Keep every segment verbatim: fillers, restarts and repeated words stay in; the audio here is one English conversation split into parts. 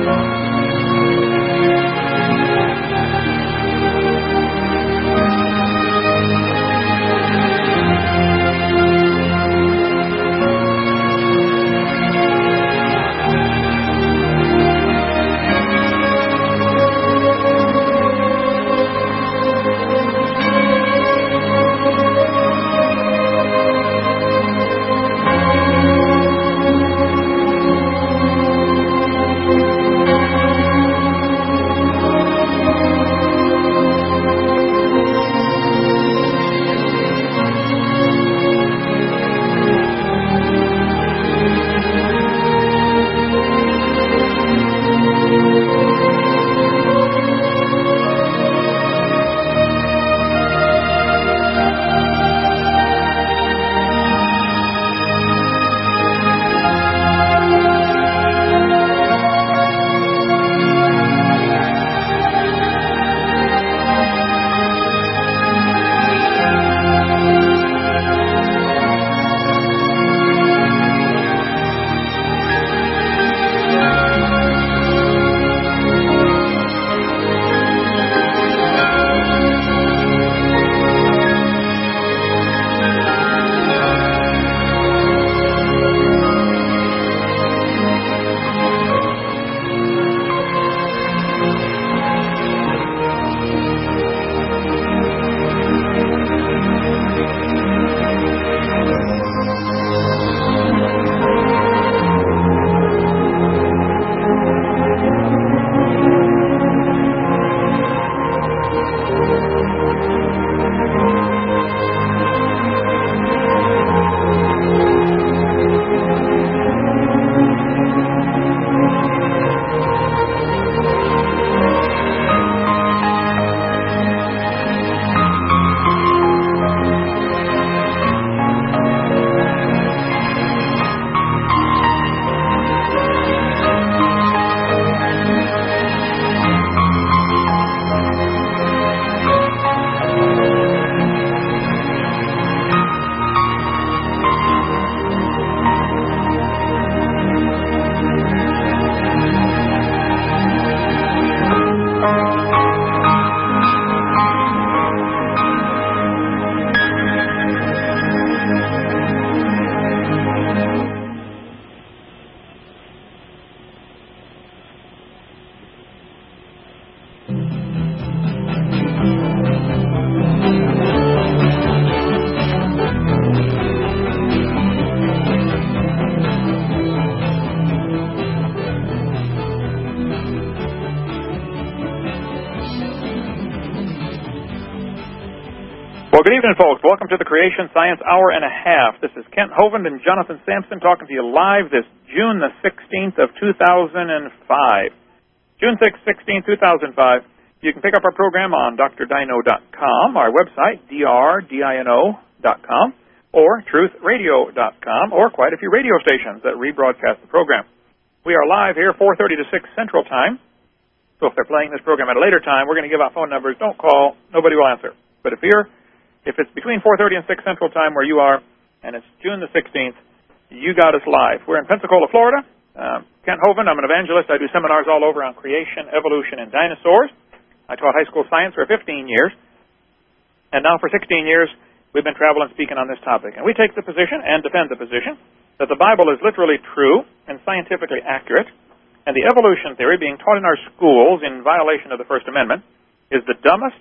Well, good evening, folks. Welcome to the Creation Science Hour and a Half. This is Kent Hovind and Jonathan Sampson talking to you live this June the sixteenth of two thousand five. June sixth, sixteenth, two thousand five. You can pick up our program on d r dino dot com, our website, d r dino dot com, or truth radio dot com, or quite a few radio stations that rebroadcast the program. We are live here four thirty to six Central Time. So if they're playing this program at a later time, we're going to give out phone numbers. Don't call. Nobody will answer. But if you're If it's between four thirty and six Central Time where you are, and it's June the sixteenth, you got us live. We're in Pensacola, Florida. Um, Kent Hovind, I'm an evangelist. I do seminars all over on creation, evolution, and dinosaurs. I taught high school science for fifteen years. And now for sixteen years, we've been traveling speaking on this topic. And we take the position and defend the position that the Bible is literally true and scientifically accurate, and the evolution theory being taught in our schools in violation of the First Amendment is the dumbest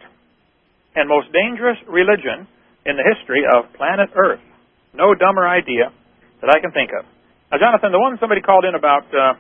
and most dangerous religion in the history of planet Earth. No dumber idea that I can think of. Now, Jonathan, the one somebody called in about, uh,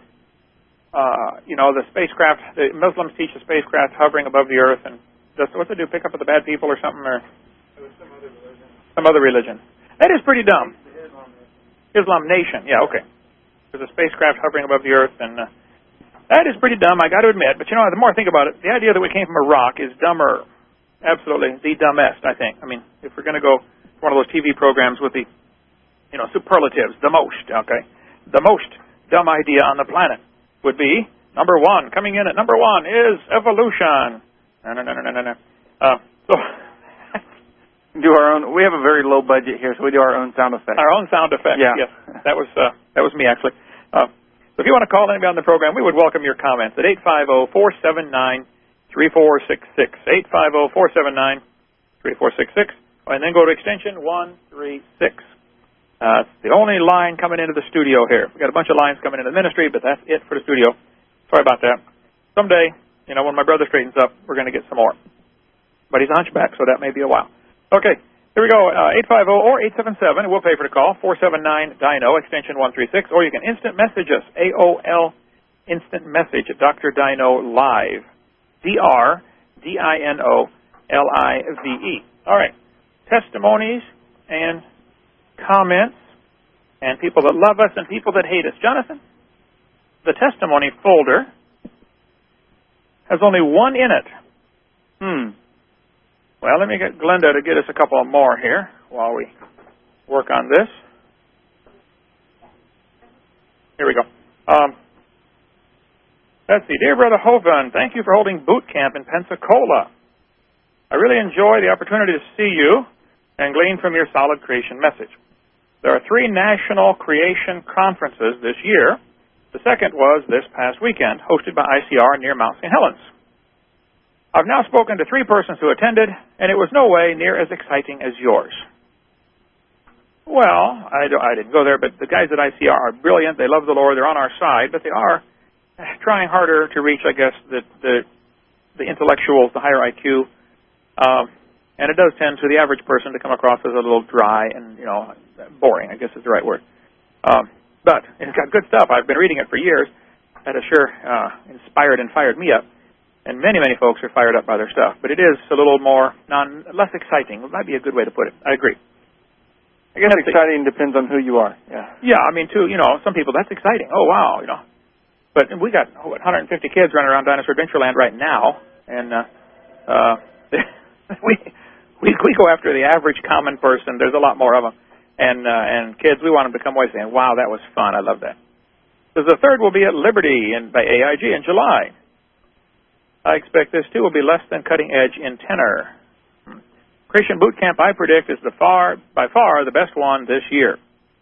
uh, you know, the spacecraft, the Muslims teach the spacecraft hovering above the Earth, and just, what's it do, pick up with the bad people or something? Or some other religion. Some other religion. That is pretty dumb. Islam, Islam Nation, yeah, okay. There's a spacecraft hovering above the Earth, and uh, that is pretty dumb, I got to admit. But, you know, the more I think about it, the idea that we came from a rock is dumber. Absolutely, the dumbest, I think. I mean, if we're going to go to one of those T V programs with the, you know, superlatives, the most, okay, the most dumb idea on the planet would be, number one, coming in at number one is evolution. No, no, no, no, no, no. Uh, so, do our own, we have a very low budget here, so we do our own sound effects. Our own sound effects, yeah. Yes. That was, uh, that was me, actually. Uh, So if you want to call anybody on the program, we would welcome your comments at eight five zero, four seven nine, three four six six, eight five zero, four seven nine, three four six six, and then go to extension one three six. Uh, it's the only line coming into the studio here. We've got a bunch of lines coming into the ministry, but that's it for the studio. Sorry about that. Someday, you know, when my brother straightens up, we're going to get some more. But he's a hunchback, so that may be a while. Okay. Here we go, uh, eight five zero or eight seven seven, we'll pay for the call, four seven nine D I N O, extension one three six, or you can instant message us, A O L, instant message at Doctor Dino Live, D R D I N O L I V E. All right, testimonies and comments and people that love us and people that hate us. Jonathan, the testimony folder has only one in it. Hmm. Well, let me get Glenda to get us a couple more here while we work on this. Here we go. Um, let's see. Dear Brother Hovind, thank you for holding boot camp in Pensacola. I really enjoy the opportunity to see you and glean from your solid creation message. There are three national creation conferences this year. The second was this past weekend, hosted by I C R near Mount Saint Helens. I've now spoken to three persons who attended, and it was no way near as exciting as yours. Well, I, I didn't go there, but the guys at I C R are brilliant. They love the Lord. They're on our side, but they are trying harder to reach, I guess, the the, the intellectuals, the higher I Q. Um, and it does tend to the average person to come across as a little dry and, you know, boring, I guess is the right word. Um, but it's got good stuff. I've been reading it for years. That has sure uh, inspired and fired me up. And many, many folks are fired up by their stuff. But it is a little more, non, less exciting. It might be a good way to put it. I agree. I guess exciting the, depends on who you are. Yeah. Yeah, I mean, too, you know, some people, that's exciting. Oh, wow, you know. But we got what, one hundred fifty kids running around Dinosaur Adventureland right now. And uh, uh, we, we we go after the average common person. There's a lot more of them. And, uh, and kids, we want them to come away saying, wow, that was fun. I love that. So the third will be at Liberty in, by A I G in July. I expect this, too, will be less than cutting edge in tenor. Hmm. Creation Boot Camp, I predict, is the far, by far the best one this year.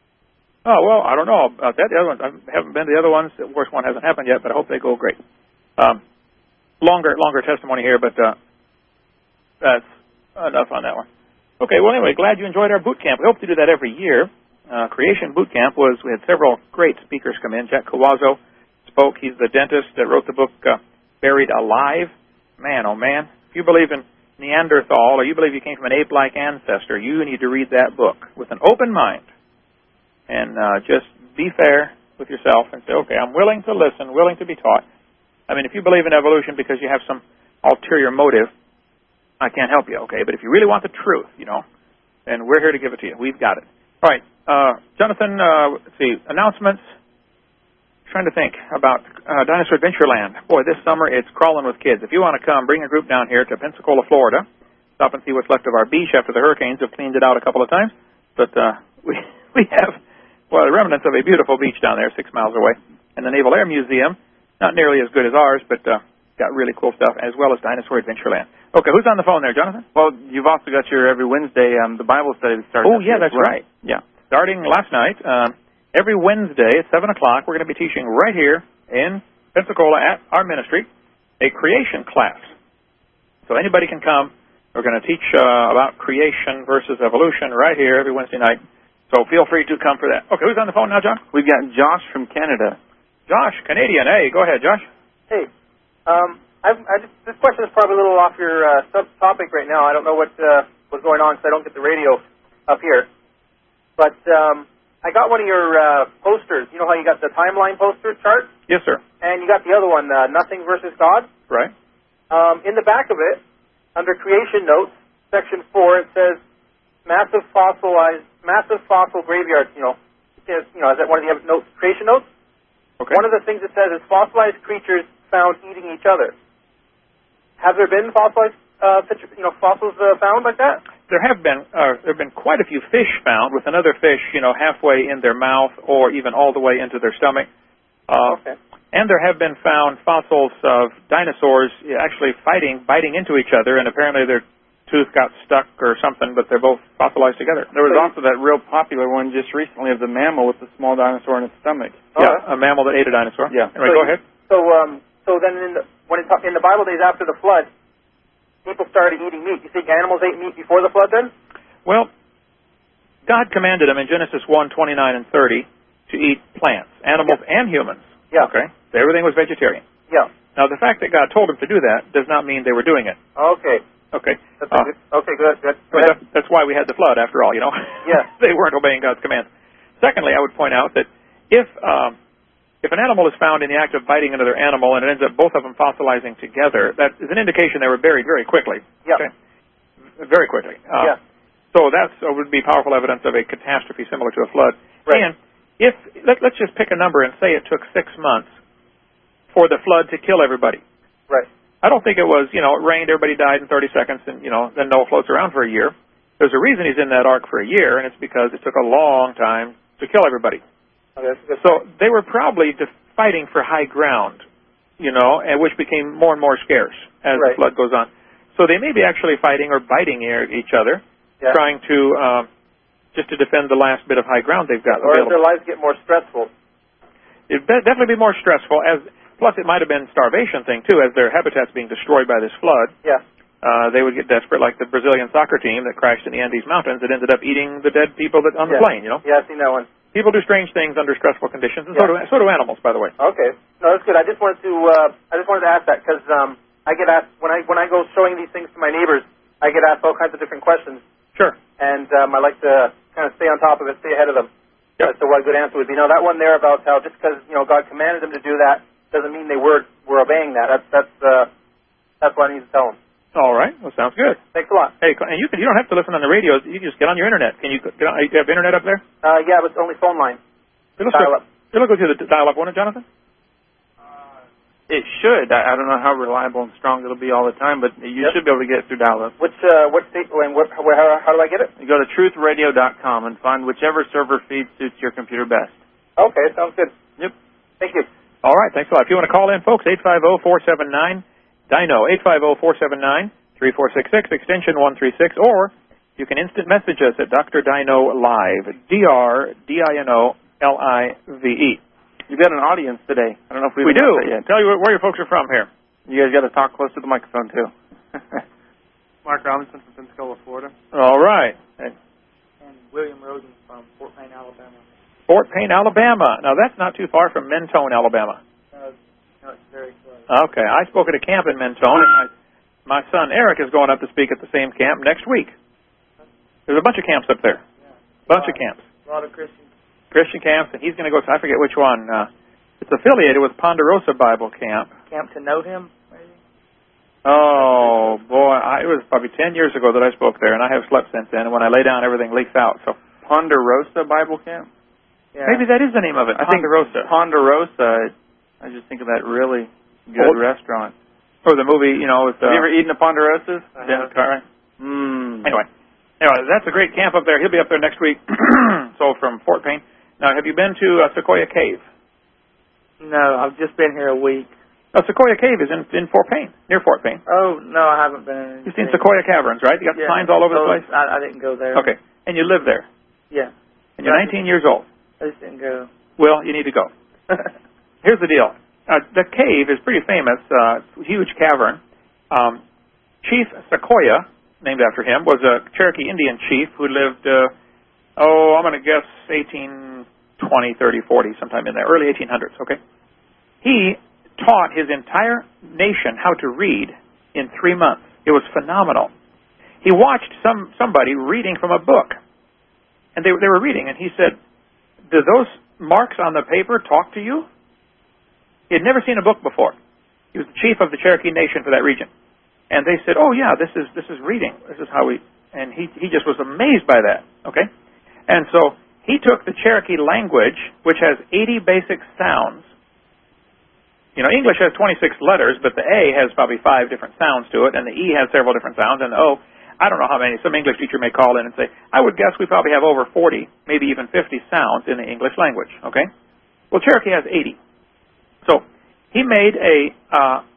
Oh, well, I don't know about that. The other ones, I haven't been to the other ones. The worst one hasn't happened yet, but I hope they go great. Um, longer, longer testimony here, but uh, that's enough on that one. Okay, well, anyway, glad you enjoyed our boot camp. We hope to do that every year. Uh, Creation Boot Camp was, we had several great speakers come in. Jack Cawazzo spoke. He's the dentist that wrote the book, uh, Buried Alive. Man, oh man, if you believe in Neanderthal or you believe you came from an ape-like ancestor, you need to read that book with an open mind and uh, just be fair with yourself and say, okay, I'm willing to listen, willing to be taught. I mean, if you believe in evolution because you have some ulterior motive, I can't help you, okay? But if you really want the truth, you know, then we're here to give it to you. We've got it. All right, uh, Jonathan, uh, let's see, announcements. Trying to think about uh, Dinosaur Adventureland. Boy, this summer it's crawling with kids. If you want to come, bring a group down here to Pensacola, Florida. Stop and see what's left of our beach after the hurricanes have cleaned it out a couple of times. But uh, we we have, well, the remnants of a beautiful beach down there six miles away. And the Naval Air Museum, not nearly as good as ours, but uh, got really cool stuff, as well as Dinosaur Adventureland. Okay, who's on the phone there, Jonathan? Well, you've also got your every Wednesday um, the Bible study that started. Oh, yeah, that's well. right. Yeah, starting last night. Um, Every Wednesday at seven o'clock, we're going to be teaching right here in Pensacola at our ministry a creation class. So anybody can come. We're going to teach uh, about creation versus evolution right here every Wednesday night. So feel free to come for that. Okay, who's on the phone now, John? We've got Josh from Canada. Josh, Canadian. Hey, go ahead, Josh. Hey. Um, I've, I just, this question is probably a little off your uh, subtopic right now. I don't know what uh, was going on because I don't get the radio up here. But... Um, I got one of your uh, posters. You know how you got the timeline poster chart? Yes, sir. And you got the other one, uh, Nothing versus God? Right. Um, in the back of it, under Creation Notes, Section four, it says massive fossilized, massive fossil graveyards. You know, is, you know, is that one of the notes, Creation Notes? Okay. One of the things it says is fossilized creatures found eating each other. Have there been fossilized, uh, you know, fossils uh, found like that? There have been uh, there have been quite a few fish found with another fish, you know, halfway in their mouth or even all the way into their stomach. Uh, okay. And there have been found fossils of dinosaurs actually fighting, biting into each other, and apparently they're tooth got stuck or something, but they're both fossilized together. There was also that real popular one just recently of the mammal with the small dinosaur in its stomach. Oh, yeah, a mammal that ate a dinosaur. Yeah. Anyway, so, go ahead. So, um, so then in the, when it, in the Bible days after the flood, people started eating meat. You think animals ate meat before the flood then? Well, God commanded them in Genesis one, twenty-nine and thirty to eat plants, animals Yeah. and humans. Yeah. Okay? So everything was vegetarian. Yeah. Now, the fact that God told them to do that does not mean they were doing it. Okay. Okay. That's Uh, good. Okay, good. good. I mean, that, that's why we had the flood, after all, you know. Yeah. They weren't obeying God's commands. Secondly, I would point out that if um, if an animal is found in the act of biting another animal and it ends up both of them fossilizing together, that is an indication they were buried very quickly. Yeah. Okay? Very quickly. Uh, Yeah. So that uh, would be powerful evidence of a catastrophe similar to a flood. Right. And if let, let's just pick a number and say it took six months for the flood to kill everybody. Right. I don't think it was, you know, it rained, everybody died in thirty seconds, and, you know, then Noah floats around for a year. There's a reason he's in that ark for a year, and it's because it took a long time to kill everybody. Okay, that's a good So they were probably def- fighting for high ground, you know, and which became more and more scarce as Right. the flood goes on. So they may be actually fighting or biting e- each other, Yeah. trying to, um, just to defend the last bit of high ground they've got Or as available. their lives get more stressful. It'd be- definitely be more stressful, as plus it might have been starvation thing, too, as their habitat's being destroyed by this flood. Yeah. Uh, they would get desperate, like the Brazilian soccer team that crashed in the Andes Mountains that ended up eating the dead people that on the Yeah. plane, you know. Yeah, I've seen that one. People do strange things under stressful conditions, and so, Yeah. do, so do animals, by the way. Okay. No, that's good. I just wanted to uh, I just wanted to ask that because um, I get asked when I when I go showing these things to my neighbors, I get asked all kinds of different questions, Sure. and um, I like to kind of stay on top of it, stay ahead of them. Yep. As to what a good answer would be. Now that one there about how just because you know God commanded them to do that doesn't mean they were were obeying that. That's that's uh, that's what I need to tell them. All right. Well, sounds good. Thanks a lot. Hey, and you can you don't have to listen on the radio. You can just get on your internet. Can you get on, you have internet up there? Uh, yeah, but it's only phone line. It'll Dial up. It'll go through the dial-up, won't it, Jonathan? It should. I, I don't know how reliable and strong it'll be all the time, but you Yep. should be able to get it through dial-up. Which uh, what state and what where how, how do I get it? You go to truth radio dot com and find whichever server feed suits your computer best. Okay, sounds good. Yep. Thank you. All right. Thanks a lot. If you want to call in, folks, eight five zero, four seven nine, D I N O, eight five zero, four seven nine, three four six six, extension one three six, or you can instant message us at Doctor Dino Live, D R D I N O L I V E. You've got an audience today. I don't know if we've We do. announced that yet. Tell you where, where your folks are from here. You guys got to talk close to the microphone, too. Mark Robinson from Pensacola, Florida. All right. And And William Roden from Fort Payne, Alabama. Fort Payne, Alabama. Now, that's not too far from Mentone, Alabama. No, no, it's very close. Okay. I spoke at a camp in Mentone, and my, my son Eric is going up to speak at the same camp next week. There's a bunch of camps up there. Yeah. Bunch of camps. A lot of Christians. Christian camps, and he's going to go to, I forget which one. Uh, it's affiliated with Ponderosa Bible Camp. Camp to know him, maybe? Oh, boy. I, it was probably ten years ago that I spoke there, and I have slept since then, and when I lay down, everything leaks out. So Ponderosa Bible Camp? Yeah. maybe that is the name of it, I think Ponderosa. Ponderosa, I just think of that really good Old- restaurant. Or the movie, you know, with... Uh, Have you ever eaten a Ponderosas? I Dennis Cartwright? Mmm. Anyway. Anyway, that's a great camp up there. He'll be up there next week. So from Fort Payne. Now, have you been to uh, Sequoia Cave? No, I've just been here a week. Uh, Sequoia Cave is in, in Fort Payne, near Fort Payne. Oh, no, I haven't been. You've seen Sequoia Caverns, right? You got Yeah. signs all over the Oh, place? I, I didn't go there. Okay. And you live there. Yeah. And you're Right. nineteen years old. I just didn't go. Well, you need to go. Here's the deal. Uh, the cave is pretty famous, uh, huge cavern. Um, Chief Sequoia, named after him, was a Cherokee Indian chief who lived, uh, oh, I'm going to guess eighteen twenty, thirty, forty, sometime in there, early eighteen hundreds, okay? He taught his entire nation how to read in three months. It was phenomenal. He watched some somebody reading from a book, and they, they were reading, and he said, do those marks on the paper talk to you? He had never seen a book before. He was the chief of the Cherokee Nation for that region. And they said, oh, yeah, this is this is reading. This is how we... And he, he just was amazed by that, okay? And so he took the Cherokee language, which has eighty basic sounds. You know, English has twenty-six letters, but the A has probably five different sounds to it, and the E has several different sounds, and the O, I don't know how many. Some English teacher may call in and say, I would guess we probably have over forty, maybe even fifty sounds in the English language, okay? Well, Cherokee has eighty. So he made a uh,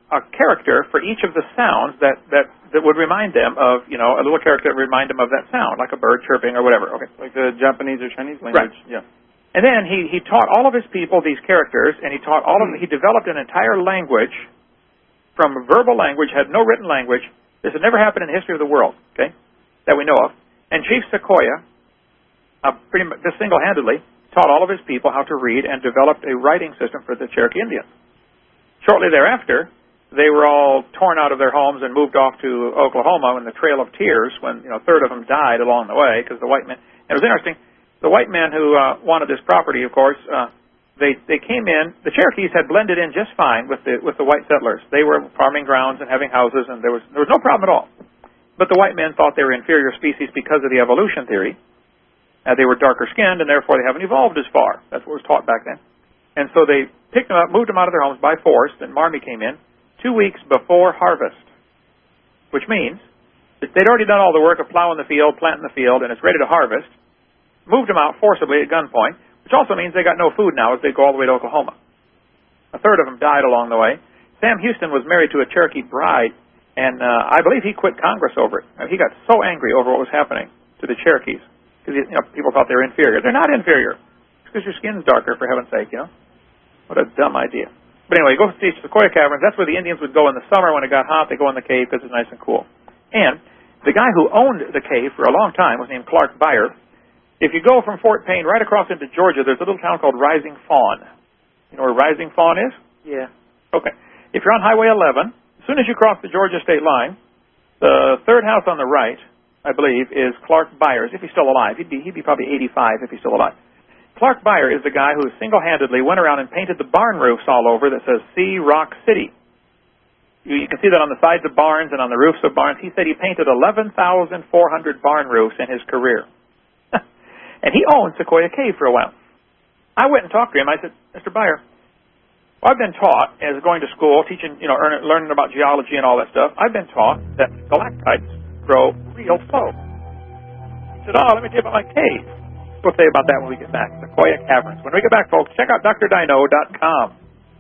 a character for each of the sounds that, that, that would remind them of, you know, a little character that would remind them of that sound, like a bird chirping or whatever. Okay. Like the Japanese or Chinese language. Right. Yeah. And then he, he taught all of his people these characters, and he taught all of them, he developed an entire language from verbal language, had no written language. This had never happened in the history of the world, okay, that we know of. And Chief Sequoyah, uh, pretty much just single-handedly, taught all of his people how to read and developed a writing system for the Cherokee Indians. Shortly thereafter, they were all torn out of their homes and moved off to Oklahoma in the Trail of Tears when, you know, a third of them died along the way because the white men, and it was interesting, the white men who uh, wanted this property, of course, uh, they they came in, the Cherokees had blended in just fine with the with the white settlers. They were farming grounds and having houses, and there was there was no problem at all. But the white men thought they were inferior species because of the evolution theory. Uh, they were darker skinned, and therefore they haven't evolved as far. That's what was taught back then. And so they picked them up, moved them out of their homes by force, and Marmee came in two weeks before harvest, which means that they'd already done all the work of plowing the field, planting the field, and it's ready to harvest. Moved them out forcibly at gunpoint, which also means they got no food now as they go all the way to Oklahoma. A third of them died along the way. Sam Houston was married to a Cherokee bride, and uh, I believe he quit Congress over it. I mean, he got so angry over what was happening to the Cherokees because, you know, people thought they were inferior. They're not inferior. It's because your skin's darker, for heaven's sake, you know. What a dumb idea. But anyway, go to the Sequoyah Caverns. That's where the Indians would go in the summer when it got hot. They go in the cave because it's nice and cool. And the guy who owned the cave for a long time was named Clark Beyer. If you go from Fort Payne right across into Georgia, there's a little town called Rising Fawn. You know where Rising Fawn is? Yeah. Okay. If you're on Highway eleven, as soon as you cross the Georgia state line, the third house on the right, I believe, is Clark Byers, if he's still alive. He'd be, he'd be probably eighty-five if he's still alive. Clark Beyer is the guy who single-handedly went around and painted the barn roofs all over that says Sea Rock City. You, you can see that on the sides of barns and on the roofs of barns. He said he painted eleven thousand four hundred barn roofs in his career. And he owned Sequoyah Cave for a while. I went and talked to him. I said, Mister Beyer, well, I've been taught, as going to school, teaching, you know, earn, learning about geology and all that stuff, I've been taught that stalactites grow real slow. He said, oh, let me tell you about my cave. We'll tell you about that when we get back. Sequoyah Caverns. When we get back, folks, check out D R Dino dot com.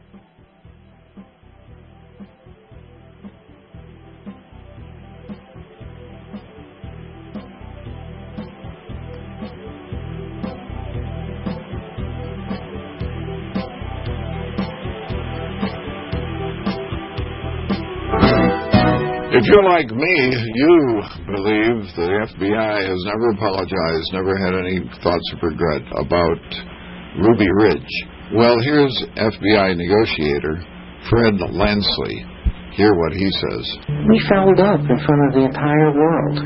If you're like me, you believe the F B I has never apologized, never had any thoughts of regret about Ruby Ridge. Well, here's F B I negotiator Fred Lansley. Hear what he says. We fouled up in front of the entire world,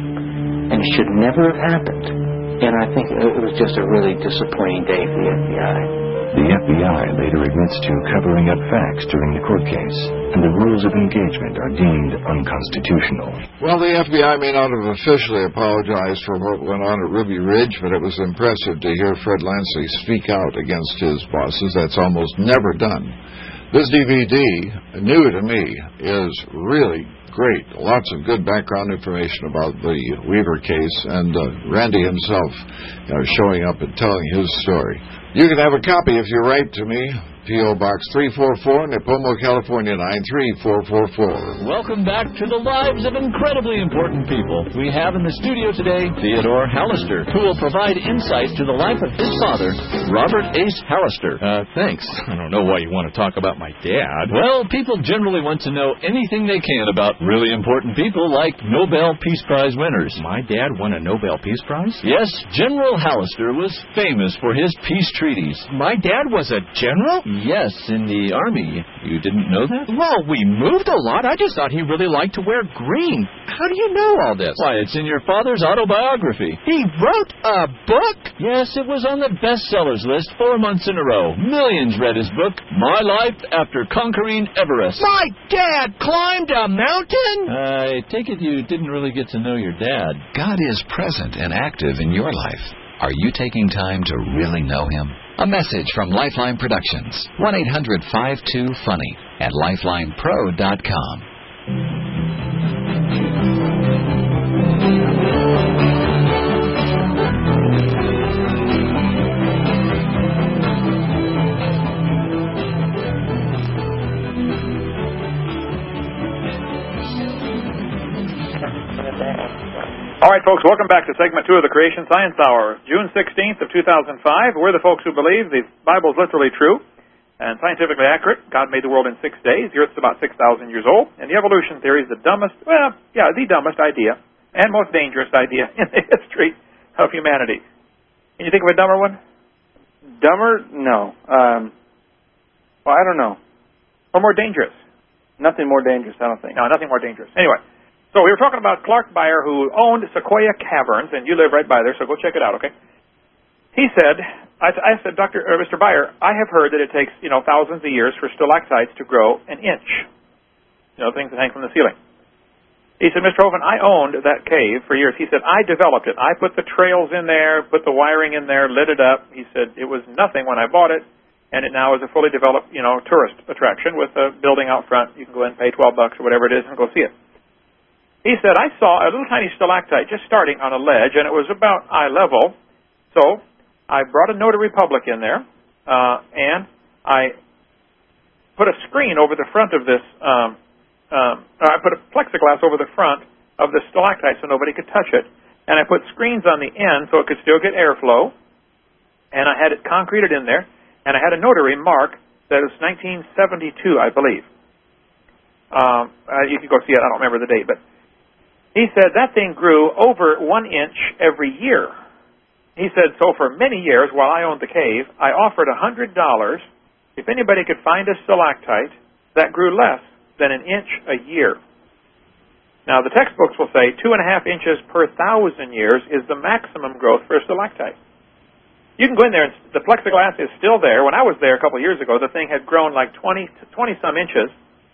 and it should never have happened. And I think it was just a really disappointing day for the F B I. The F B I later admits to covering up facts during the court case, and the rules of engagement are deemed unconstitutional. Well, the F B I may not have officially apologized for what went on at Ruby Ridge, but it was impressive to hear Fred Lansley speak out against his bosses. That's almost never done. This D V D, new to me, is really great. Lots of good background information about the Weaver case, and uh, Randy himself uh, showing up and telling his story. You can have a copy if you write to me, P O. Box three forty-four, Nipomo, California, nine three four four four. Welcome back to the lives of incredibly important people. We have in the studio today Theodore Hallister, who will provide insight to the life of his father, Robert Ace Hallister. Uh, thanks. I don't know why you want to talk about my dad. Well, people generally want to know anything they can about really important people like Nobel Peace Prize winners. My dad won a Nobel Peace Prize? Yes, General Hallister was famous for his peace treaties. My dad was a general? Yes, in the Army. You didn't know that? Well, we moved a lot. I just thought he really liked to wear green. How do you know all this? Why, it's in your father's autobiography. He wrote a book? Yes, it was on the bestsellers list four months in a row. Millions read his book, My Life After Conquering Everest. My dad climbed a mountain? I take it you didn't really get to know your dad. God is present and active in your life. Are you taking time to really know Him? A message from Lifeline Productions. one eight hundred five two funny at lifeline pro dot com. All right, folks, welcome back to segment two of the Creation Science Hour. June sixteenth of two thousand five. We're the folks who believe the Bible is literally true and scientifically accurate. God made the world in six days. The Earth's about six thousand years old. And the evolution theory is the dumbest, well, yeah, the dumbest idea and most dangerous idea in the history of humanity. Can you think of a dumber one? Dumber? No. Um, well, I don't know. Or more dangerous? Nothing more dangerous, I don't think. No, nothing more dangerous. Anyway. So we were talking about Clark Beyer, who owned Sequoia Caverns, and you live right by there, so go check it out, okay? He said, I, I said, Doctor or Mister Beyer, I have heard that it takes, you know, thousands of years for stalactites to grow an inch. You know, things that hang from the ceiling. He said, Mister Hovind, I owned that cave for years. He said, I developed it. I put the trails in there, put the wiring in there, lit it up. He said, it was nothing when I bought it, and it now is a fully developed, you know, tourist attraction with a building out front. You can go in and pay twelve bucks or whatever it is and go see it. He said, I saw a little tiny stalactite just starting on a ledge, and it was about eye level. So I brought a notary public in there, uh, and I put a screen over the front of this, um, um, I put a plexiglass over the front of the stalactite so nobody could touch it. And I put screens on the end so it could still get airflow, and I had it concreted in there, and I had a notary mark that was nineteen seventy-two, I believe. Um, uh, you can go see it. I don't remember the date, but he said that thing grew over one inch every year. He said, so for many years while I owned the cave, I offered one hundred dollars if anybody could find a stalactite that grew less than an inch a year. Now, the textbooks will say two and a half inches per thousand years is the maximum growth for a stalactite. You can go in there, and the plexiglass is still there. When I was there a couple of years ago, the thing had grown like twenty to twenty-some inches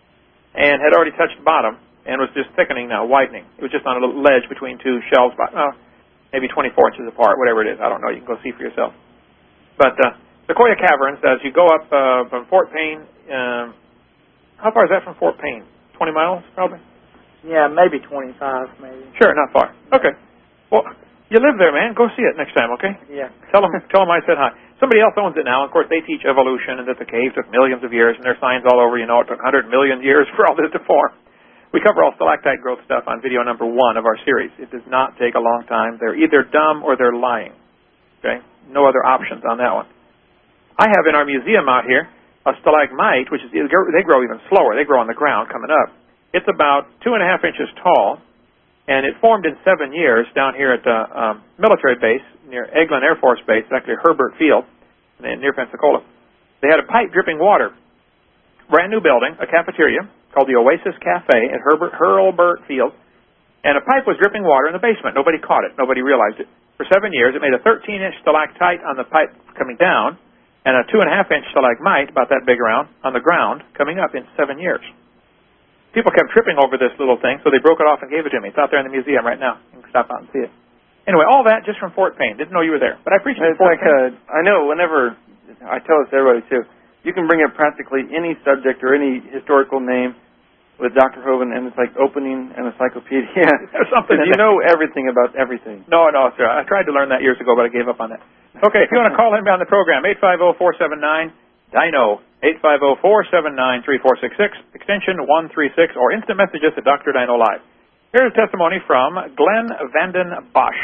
and had already touched bottom, and was just thickening now, widening. It was just on a little ledge between two shelves, uh, maybe twenty-four inches apart, whatever it is. I don't know. You can go see for yourself. But uh, Sequoia Caverns, as you go up uh, from Fort Payne, um, how far is that from Fort Payne? twenty miles, probably? Yeah, maybe twenty-five, maybe. Sure, not far. Okay. Well, you live there, man. Go see it next time, okay? Yeah. Tell them, tell them I said hi. Somebody else owns it now. Of course, they teach evolution and that the cave took millions of years, and there's signs all over, you know, it took one hundred million years for all this to form. We cover all stalactite growth stuff on video number one of our series. It does not take a long time. They're either dumb or they're lying. Okay? No other options on that one. I have in our museum out here a stalagmite, which is, they grow even slower. They grow on the ground coming up. It's about two and a half inches tall, and it formed in seven years down here at the um, military base near Eglin Air Force Base, actually Herbert Field, near Pensacola. They had a pipe dripping water. Brand new building, a cafeteria, called the Oasis Cafe at Herbert, Hurlburt Field, and a pipe was dripping water in the basement. Nobody caught it. Nobody realized it. For seven years, it made a thirteen-inch stalactite on the pipe coming down and a two and a half inch stalagmite, about that big around, on the ground coming up in seven years. People kept tripping over this little thing, so they broke it off and gave it to me. It's out there in the museum right now. You can stop out and see it. Anyway, all that just from Fort Payne. Didn't know you were there, but I appreciate it. It's like a, I know whenever, I tell this to everybody too, you can bring up practically any subject or any historical name with Doctor Hovind, and it's like opening an encyclopedia. There's something you know everything about everything. No, no, sir. I tried to learn that years ago, but I gave up on that. Okay, if you want to call in on the program, eight five zero, four seven nine, D I N O, eight five zero, four seven nine, three four six six, extension one three six, or instant message us at Doctor Dino Live. Here's a testimony from Glenn Vanden Bosch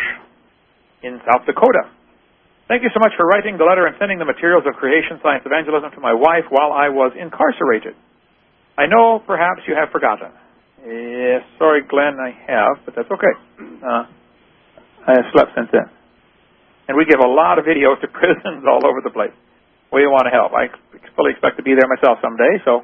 in South Dakota. Thank you so much for writing the letter and sending the materials of Creation Science Evangelism to my wife while I was incarcerated. I know perhaps you have forgotten. Yes, sorry, Glenn, I have, but that's okay. Uh, I have slept since then. And we give a lot of videos to prisons all over the place. We want to help. I fully expect to be there myself someday, so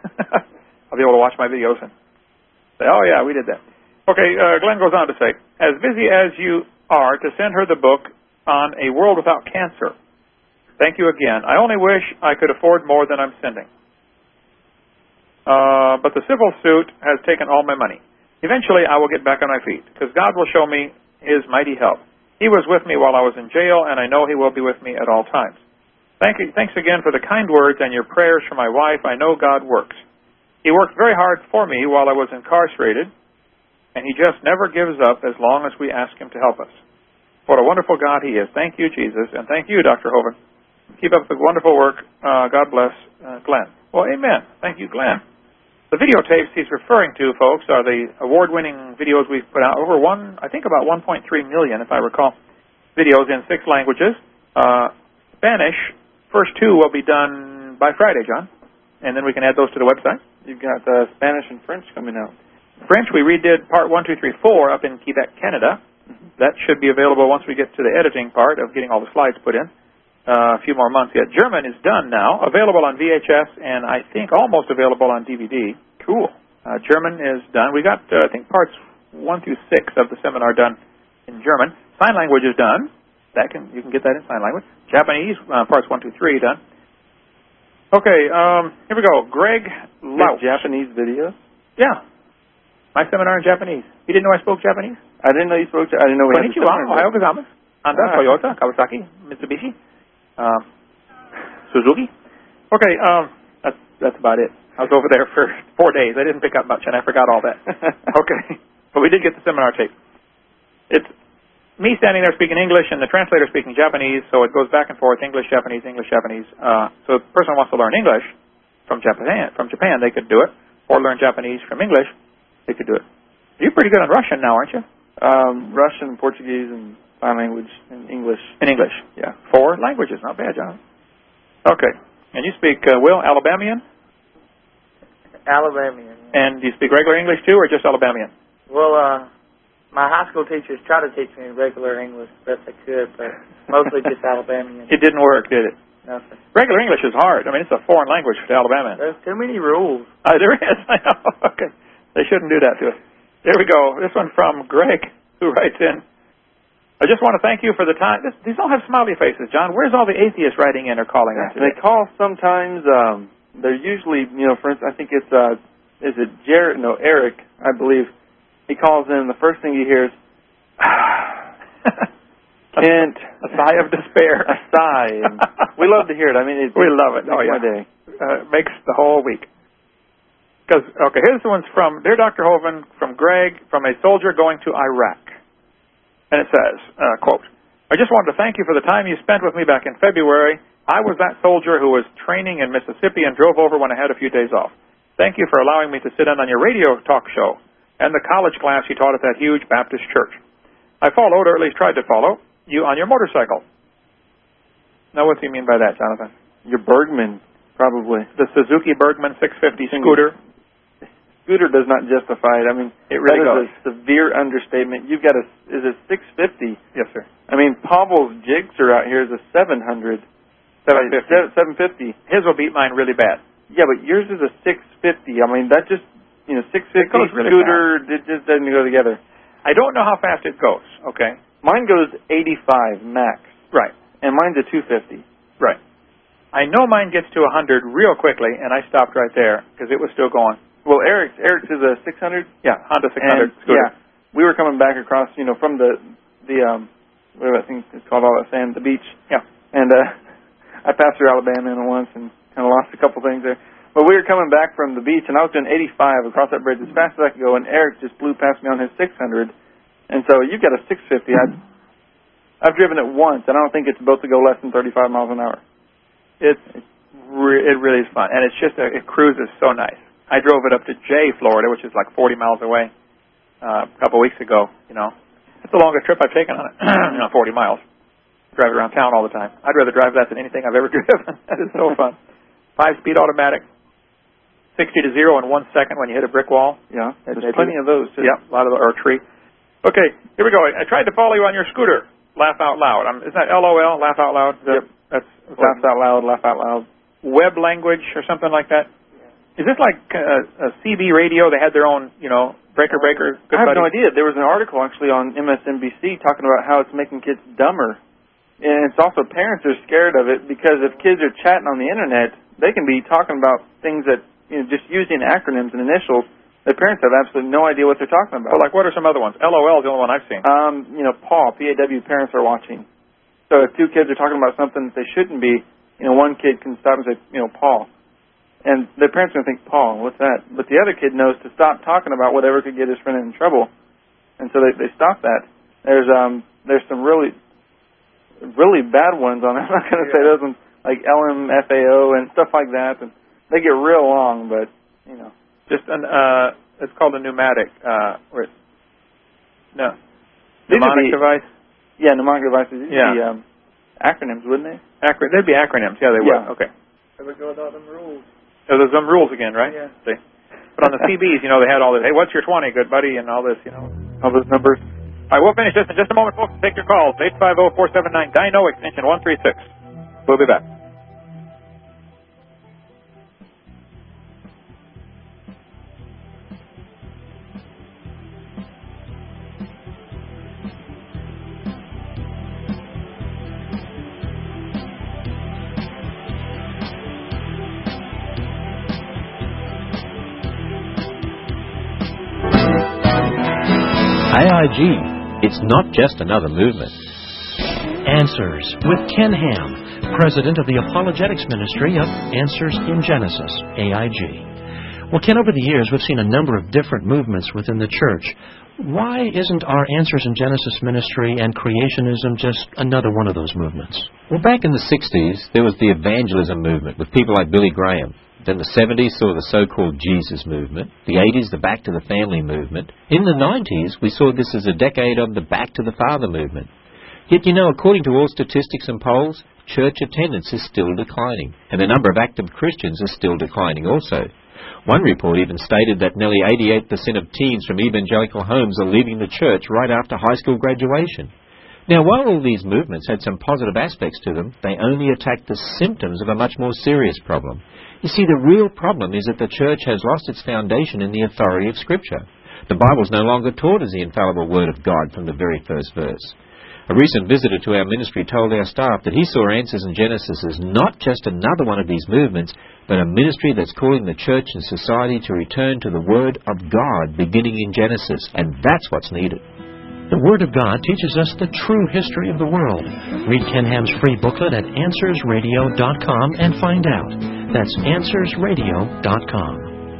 I'll be able to watch my videos and say, oh, yeah, we did that. Okay, uh, Glenn goes on to say, as busy as you are to send her the book on A World Without Cancer, thank you again. I only wish I could afford more than I'm sending. Uh, but the civil suit has taken all my money. Eventually, I will get back on my feet, because God will show me His mighty help. He was with me while I was in jail, and I know He will be with me at all times. Thank you, thanks again for the kind words and your prayers for my wife. I know God works. He worked very hard for me while I was incarcerated, and He just never gives up as long as we ask Him to help us. What a wonderful God He is. Thank you, Jesus, and thank you, Doctor Hovind. Keep up the wonderful work. Uh, God bless uh, Glenn. Well, amen. Thank you, Glenn. The videotapes he's referring to, folks, are the award-winning videos we've put out. Over one, I think about one point three million, if I recall, videos in six languages. Uh, Spanish, first two will be done by Friday, John, and then we can add those to the website. You've got uh, Spanish and French coming out. French, we redid part one, two, three, four up in Quebec, Canada. Mm-hmm. That should be available once we get to the editing part of getting all the slides put in. Uh, a few more months yet. German is done now, available on V H S, and I think almost available on D V D. Cool. Uh, German is done. We got, uh, I think, parts one through six of the seminar done in German. Sign language is done. That can you can get that in sign language. Japanese, uh, parts one, two, three done. Okay, um, here we go. Greg Louch. Japanese videos? Yeah. My seminar in Japanese. You didn't know I spoke Japanese? I didn't know you spoke. I didn't know we had a Konnichiwa, seminar. Ohayou gozaimasu. Honda, Ah. Toyota, Kawasaki, Mitsubishi, uh, Suzuki. Okay, um, that's that's about it. I was over there for four days. I didn't pick up much, and I forgot all that. Okay, but we did get the seminar tape. It's me standing there speaking English and the translator speaking Japanese, so it goes back and forth, English, Japanese, English, Japanese. Uh, so if the person wants to learn English from Japan, from Japan, they could do it, or learn Japanese from English, they could do it. You're pretty good on Russian now, aren't you? Um, Russian, Portuguese, and sign language, and English. In English? Yeah. Four languages, not bad, John. Okay. And you speak, uh, Will, Alabamian? Alabamian. And do you speak regular English, too, or just Alabamian? Well, uh, my high school teachers try to teach me regular English best they could, but mostly just Alabamian. It didn't work, did it? Nothing. Regular English is hard. I mean, it's a foreign language to Alabama. There's too many rules. Uh, there is. I know. Okay. They shouldn't do that to us. There we go. This one from Greg, who writes in, I just want to thank you for the time. This, these all have smiley faces, John. Where's all the atheists writing in or calling in today? They call sometimes. Um, they're usually, you know, for instance, I think it's, uh, is it Jared? No, Eric, I believe. He calls in. The first thing he hears, Kent. A sigh of despair. A sigh. And we love to hear it. I mean, it, we love it. Makes oh, yeah. my day. Uh, makes the whole week. Because, okay, here's the one's from, Dear Doctor Hovind, from Greg, from a soldier going to Iraq. And it says, uh, quote, I just wanted to thank you for the time you spent with me back in February. I was that soldier who was training in Mississippi and drove over when I had a few days off. Thank you for allowing me to sit in on your radio talk show and the college class you taught at that huge Baptist church. I followed, or at least tried to follow, you on your motorcycle. Now, what do you mean by that, Jonathan? Your Bergman, probably. The Suzuki Bergman six fifty scooter. Scooter does not justify it. I mean, it really that goes. is a severe understatement. You've got a, is it six fifty? Yes, sir. I mean, Pavel's Gixxer out here is a seven hundred. seven fifty. seven fifty. His will beat mine really bad. Yeah, but yours is a six fifty. I mean, that just, you know, six fifty really scooter, fast. It just doesn't go together. I don't know how fast it goes, okay? Mine goes eighty-five max. Right. And mine's a two fifty. Right. I know mine gets to one hundred real quickly, and I stopped right there because it was still going. Well, Eric's, Eric's is a six hundred? Yeah, Honda six hundred and, scooter. Yeah, we were coming back across, you know, from the, the um, whatever I think it's called, all that sand, the beach. Yeah. And uh, I passed through Alabama once and kind of lost a couple things there. But we were coming back from the beach, and I was doing eighty-five across that bridge as fast as I could go, and Eric just blew past me on his six hundred. And so you've got a six fifty. I've, I've driven it once, and I don't think it's supposed to go less than thirty-five miles an hour. It's, re- it really is fun, and it's just, a, it cruises so nice. I drove it up to Jay, Florida, which is like forty miles away, uh, a couple of weeks ago, you know. It's the longest trip I've taken on it, you know, forty miles. Drive it around town all the time. I'd rather drive that than anything I've ever driven. That is so fun. Five-speed automatic, sixty to zero in one second when you hit a brick wall. Yeah, there's Maybe. plenty of those, too. Yeah, a lot of the, or a tree. Okay, here we go. I, I tried to follow you on your scooter. Laugh out loud. Um, isn't that L O L, laugh out loud? Is that, Yep. That's laugh out loud, laugh out loud. Web language or something like that? Is this like a, a C B radio? They had their own, you know, breaker breaker? Good I have buddy? no idea. There was an article actually on M S N B C talking about how it's making kids dumber. And it's also parents are scared of it because if kids are chatting on the internet, they can be talking about things that, you know, just using acronyms and initials. Their parents have absolutely no idea what they're talking about. Well, like what are some other ones? L O L is the only one I've seen. Um, you know, Paw, P A W, parents are watching. So if two kids are talking about something that they shouldn't be, you know, one kid can stop and say, you know, Paul. And the parents are going to think, Paul, what's that? But the other kid knows to stop talking about whatever could get his friend in trouble. And so they, they stop that. There's um there's some really, really bad ones on it. I'm not going to say those ones, like L M F A O and stuff like that. And they get real long, but, you know. Just an, uh, it's called a pneumatic, uh, or it's, no, These would mnemonic be- device? Yeah, mnemonic devices. These would Yeah. be um, acronyms, wouldn't they? Acro- they'd be acronyms, yeah, they would. Yeah. Okay. There we go with all them rules. So there's some rules again, right? Yeah. See. But on the C Bs, you know, they had all this, hey, what's your twenty, good buddy, and all this, you know. All those numbers. All right, we'll finish this in just a moment, folks. Take your calls, eight five zero, four seven nine, D I N O, extension one three six. We'll be back. A I G, it's not just another movement. Answers with Ken Ham, president of the Apologetics Ministry of Answers in Genesis, A I G. Well, Ken, over the years, we've seen a number of different movements within the church. Why isn't our Answers in Genesis ministry and creationism just another one of those movements? Well, back in the sixties, there was the evangelism movement with people like Billy Graham. Then the seventies saw the so-called Jesus movement. The eighties, the Back to the Family movement. In the nineties, we saw this as a decade of the Back to the Father movement. Yet, you know, according to all statistics and polls, church attendance is still declining, and the number of active Christians is still declining also. One report even stated that nearly eighty-eight percent of teens from evangelical homes are leaving the church right after high school graduation. Now, while all these movements had some positive aspects to them, they only attacked the symptoms of a much more serious problem. You see, the real problem is that the church has lost its foundation in the authority of Scripture. The Bible is no longer taught as the infallible Word of God from the very first verse. A recent visitor to our ministry told our staff that he saw Answers in Genesis as not just another one of these movements, but a ministry that's calling the church and society to return to the Word of God beginning in Genesis, and that's what's needed. The Word of God teaches us the true history of the world. Read Ken Ham's free booklet at answers radio dot com and find out. That's answers radio dot com.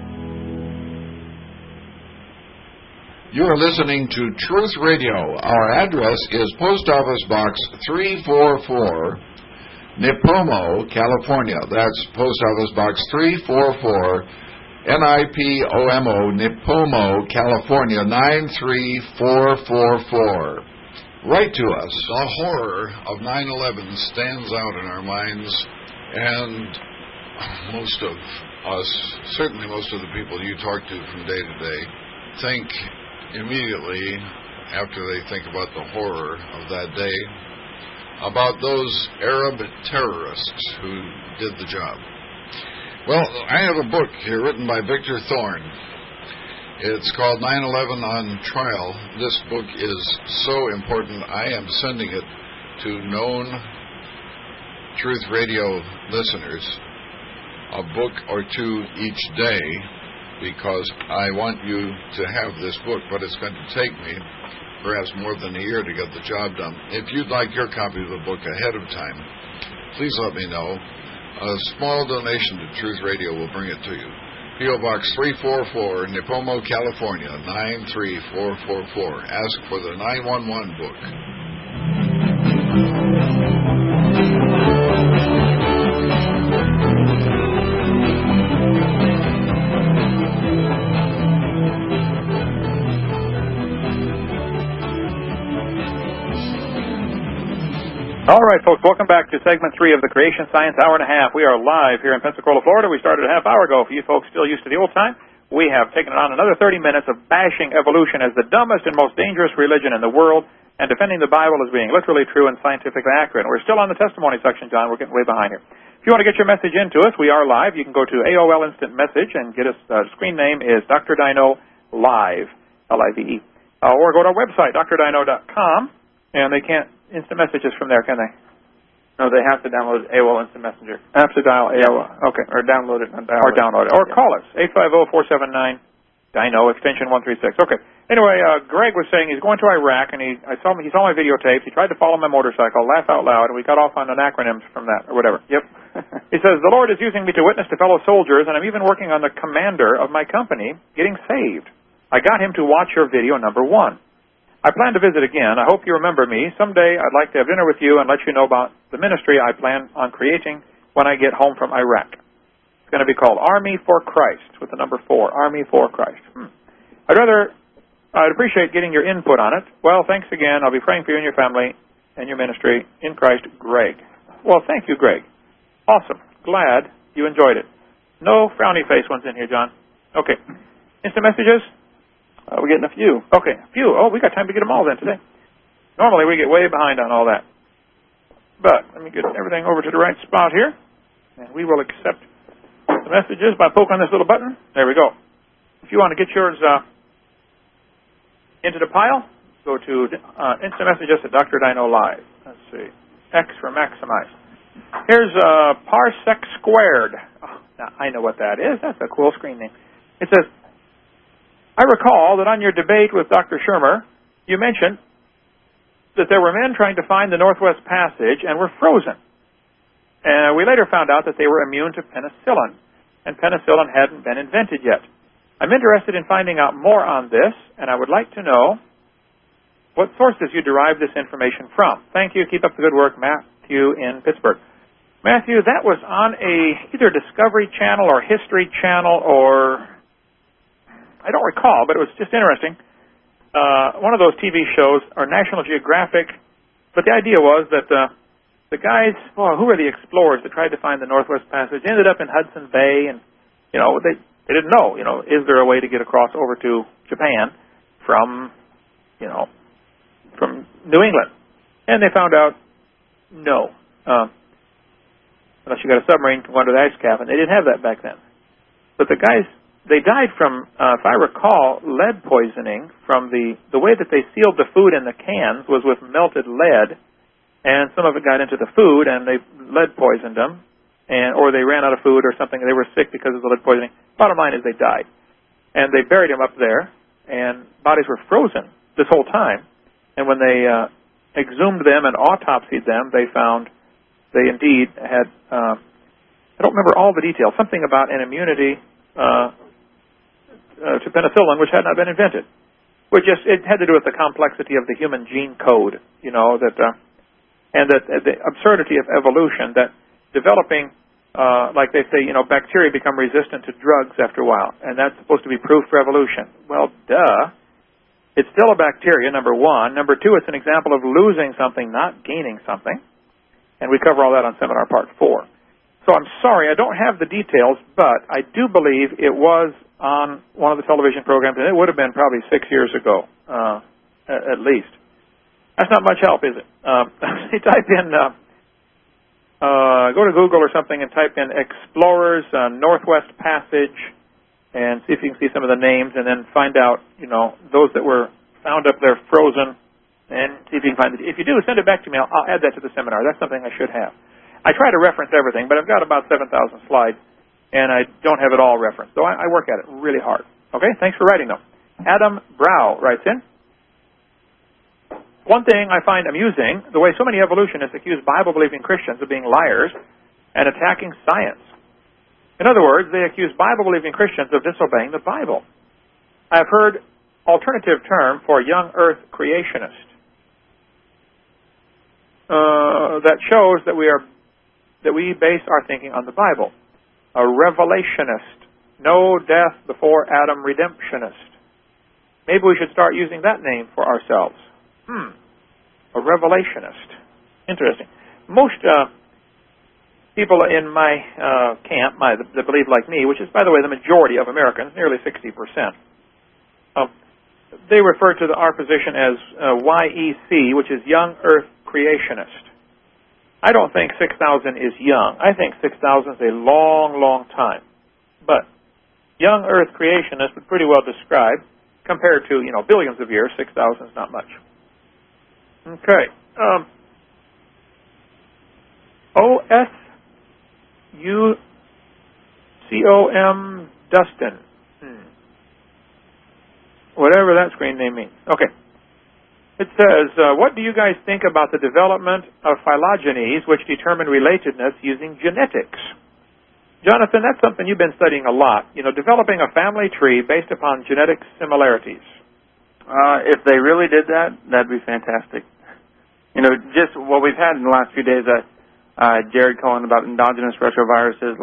You are listening to Truth Radio. Our address is Post Office Box three forty-four, Nipomo, California. That's Post Office Box three forty-four, N I P O M O, Nipomo, California, nine three four four four. Write to us. The horror of nine eleven stands out in our minds, and most of us, certainly most of the people you talk to from day to day, think immediately, after they think about the horror of that day, about those Arab terrorists who did the job. Well, I have a book here written by Victor Thorne. It's called nine eleven on Trial. This book is so important, I am sending it to known Truth Radio listeners, a book or two each day, because I want you to have this book, but it's going to take me perhaps more than a year to get the job done. If you'd like your copy of the book ahead of time, please let me know. A small donation to Truth Radio will bring it to you. P O Box three forty-four, Nipomo, California, nine three four four four. Ask for the nine one one book. All right, folks, welcome back to segment three of the Creation Science Hour and a Half. We are live here in Pensacola, Florida. We started a half hour ago. For you folks still used to the old time, we have taken on another thirty minutes of bashing evolution as the dumbest and most dangerous religion in the world and defending the Bible as being literally true and scientifically accurate. We're still on the testimony section, John. We're getting way behind here. If you want to get your message into us, we are live. You can go to A O L Instant Message and get us, uh, screen name is Doctor Dino Live, L I V E. Uh, or go to our website, D R dino dot com, and they can't instant messages from there, can they? No, they have to download A O L Instant Messenger. Have to dial A O L. Okay. Or download it. Not download or download it. Or yeah. Call us, eight five zero, four seven nine, D I N O, extension one three six. Okay. Anyway, uh, Greg was saying he's going to Iraq, and he I saw, he saw my videotapes. He tried to follow my motorcycle, laugh out loud, and we got off on an acronyms from that, or whatever. Yep. He says, the Lord is using me to witness to fellow soldiers, and I'm even working on the commander of my company getting saved. I got him to watch your video number one. I plan to visit again. I hope you remember me. Someday I'd like to have dinner with you and let you know about the ministry I plan on creating when I get home from Iraq. going to be called Army for Christ, with the number four, Army for Christ. Hmm. I'd rather, I'd appreciate getting your input on it. Well, thanks again. I'll be praying for you and your family and your ministry in Christ, Greg. Well, thank you, Greg. Awesome. Glad you enjoyed it. No frowny face ones in here, John. Okay. Instant messages? Uh, we're getting a few. Okay, a few. Oh, we got time to get them all then today. Normally we get way behind on all that. But let me get everything over to the right spot here. And we will accept the messages by poking this little button. There we go. If you want to get yours uh, into the pile, go to uh, Instant Messages at Doctor Dino Live. Let's see. X for maximize. Here's uh, Parsec Squared. Oh, now, I know what that is. That's a cool screen name. It says, I recall that on your debate with Doctor Shermer, you mentioned that there were men trying to find the Northwest Passage and were frozen. And we later found out that they were immune to penicillin, and penicillin hadn't been invented yet. I'm interested in finding out more on this, and I would like to know what sources you derive this information from. Thank you. Keep up the good work, Matthew in Pittsburgh. Matthew, that was on a either Discovery Channel or History Channel or I don't recall, but it was just interesting. Uh, one of those T V shows, or National Geographic, but the idea was that uh, the guys, well, who were the explorers that tried to find the Northwest Passage, ended up in Hudson Bay, and, you know, they, they didn't know, you know, is there a way to get across over to Japan from, you know, from New England? And they found out, no. Uh, unless you got a submarine to go under the ice cap, and they didn't have that back then. But the guys, they died from, uh, if I recall, lead poisoning from the, the way that they sealed the food in the cans was with melted lead, and some of it got into the food, and they lead poisoned them, and or they ran out of food or something, and they were sick because of the lead poisoning. Bottom line is they died. And they buried them up there, and bodies were frozen this whole time. And when they uh, exhumed them and autopsied them, they found they indeed had, uh, I don't remember all the details, something about an immunity uh, uh, to penicillin, which had not been invented. Which just, it had to do with the complexity of the human gene code, you know, that, uh, and that uh, the absurdity of evolution, that developing, uh, like they say, you know, bacteria become resistant to drugs after a while, and that's supposed to be proof for evolution. Well, duh. It's still a bacteria, number one. Number two, it's an example of losing something, not gaining something. And we cover all that on seminar part four. So I'm sorry, I don't have the details, but I do believe it was on one of the television programs, and it would have been probably six years ago, uh, at least. That's not much help, is it? Uh, you type in, uh, uh, go to Google or something and type in Explorers uh, Northwest Passage, and see if you can see some of the names, and then find out, you know, those that were found up there frozen, and see if you can find it. If you do, send it back to me. I'll, I'll add that to the seminar. That's something I should have. I try to reference everything, but I've got about seven thousand slides, and I don't have it all referenced. So I, I work at it really hard. Okay? Thanks for writing, though. Adam Brow writes in, one thing I find amusing, the way so many evolutionists accuse Bible-believing Christians of being liars and attacking science. In other words, they accuse Bible-believing Christians of disobeying the Bible. I've heard alternative term for young earth creationist. Uh, that shows that we are that we base our thinking on the Bible. A revelationist. No death before Adam redemptionist. Maybe we should start using that name for ourselves. Hmm. A revelationist. Interesting. Most uh, people in my uh, camp, my, that believe like me, which is, by the way, the majority of Americans, nearly sixty percent, uh, they refer to the, our position as uh, Y E C, which is Young Earth Creationist. I don't think six thousand is young. I think six thousand is a long, long time. But Young Earth Creationist would pretty well describe, compared to, you know, billions of years, six thousand is not much. Okay. Um, O S U C O M Dustin. Hmm. Whatever that screen name means. Okay. It says, uh, what do you guys think about the development of phylogenies which determine relatedness using genetics? Jonathan, that's something you've been studying a lot. You know, developing a family tree based upon genetic similarities. Uh, if they really did that, that'd be fantastic. You know, just what we've had in the last few days, uh, uh, Jared calling about endogenous retroviruses like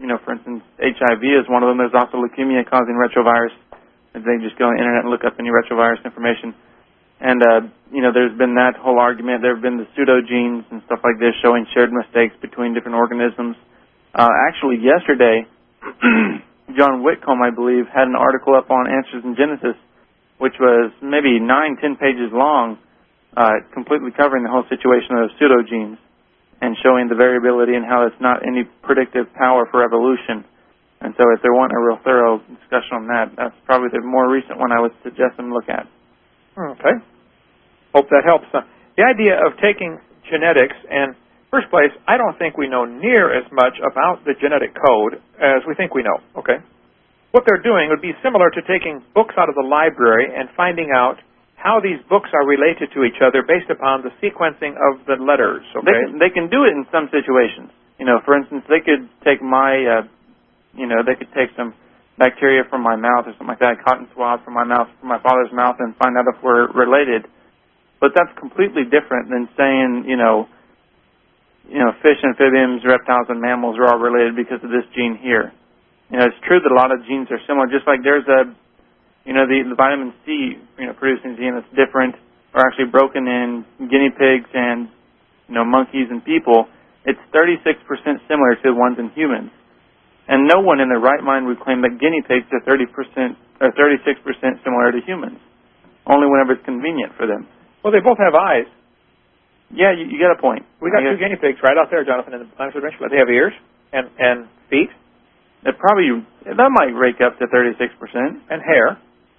you know, for instance, H I V is one of them. There's also leukemia-causing retrovirus. They just go on the internet and look up any retrovirus information. And, uh, you know, there's been that whole argument. There have been the pseudogenes and stuff like this showing shared mistakes between different organisms. Uh, actually, yesterday, John Whitcomb, I believe, had an article up on Answers in Genesis, which was maybe nine, ten pages long, uh, completely covering the whole situation of pseudogenes and showing the variability and how it's not any predictive power for evolution. And so if they want a real thorough discussion on that, that's probably the more recent one I would suggest them look at. Okay. Hope that helps. Uh, the idea of taking genetics, and first place, I don't think we know near as much about the genetic code as we think we know. Okay. What they're doing would be similar to taking books out of the library and finding out how these books are related to each other based upon the sequencing of the letters. Okay. They can, they can do it in some situations. You know, for instance, they could take my, uh, you know, they could take some bacteria from my mouth or something like that, cotton swabs from my mouth, from my father's mouth, and find out if we're related. But that's completely different than saying, you know, you know, fish, amphibians, reptiles, and mammals are all related because of this gene here. You know, it's true that a lot of genes are similar, just like there's a, you know, the, the vitamin C, you know, producing gene that's different, or actually broken in guinea pigs and, you know, monkeys and people. It's thirty-six percent similar to the ones in humans. And no one in their right mind would claim that guinea pigs are thirty percent or thirty-six percent similar to humans, only whenever it's convenient for them. Well, they both have eyes. Yeah, you, you get a point. We got two guinea pigs right out there, Jonathan, in the Dinosaur Adventure. They have ears and, and feet. It probably, that might rake up to thirty-six percent. And hair.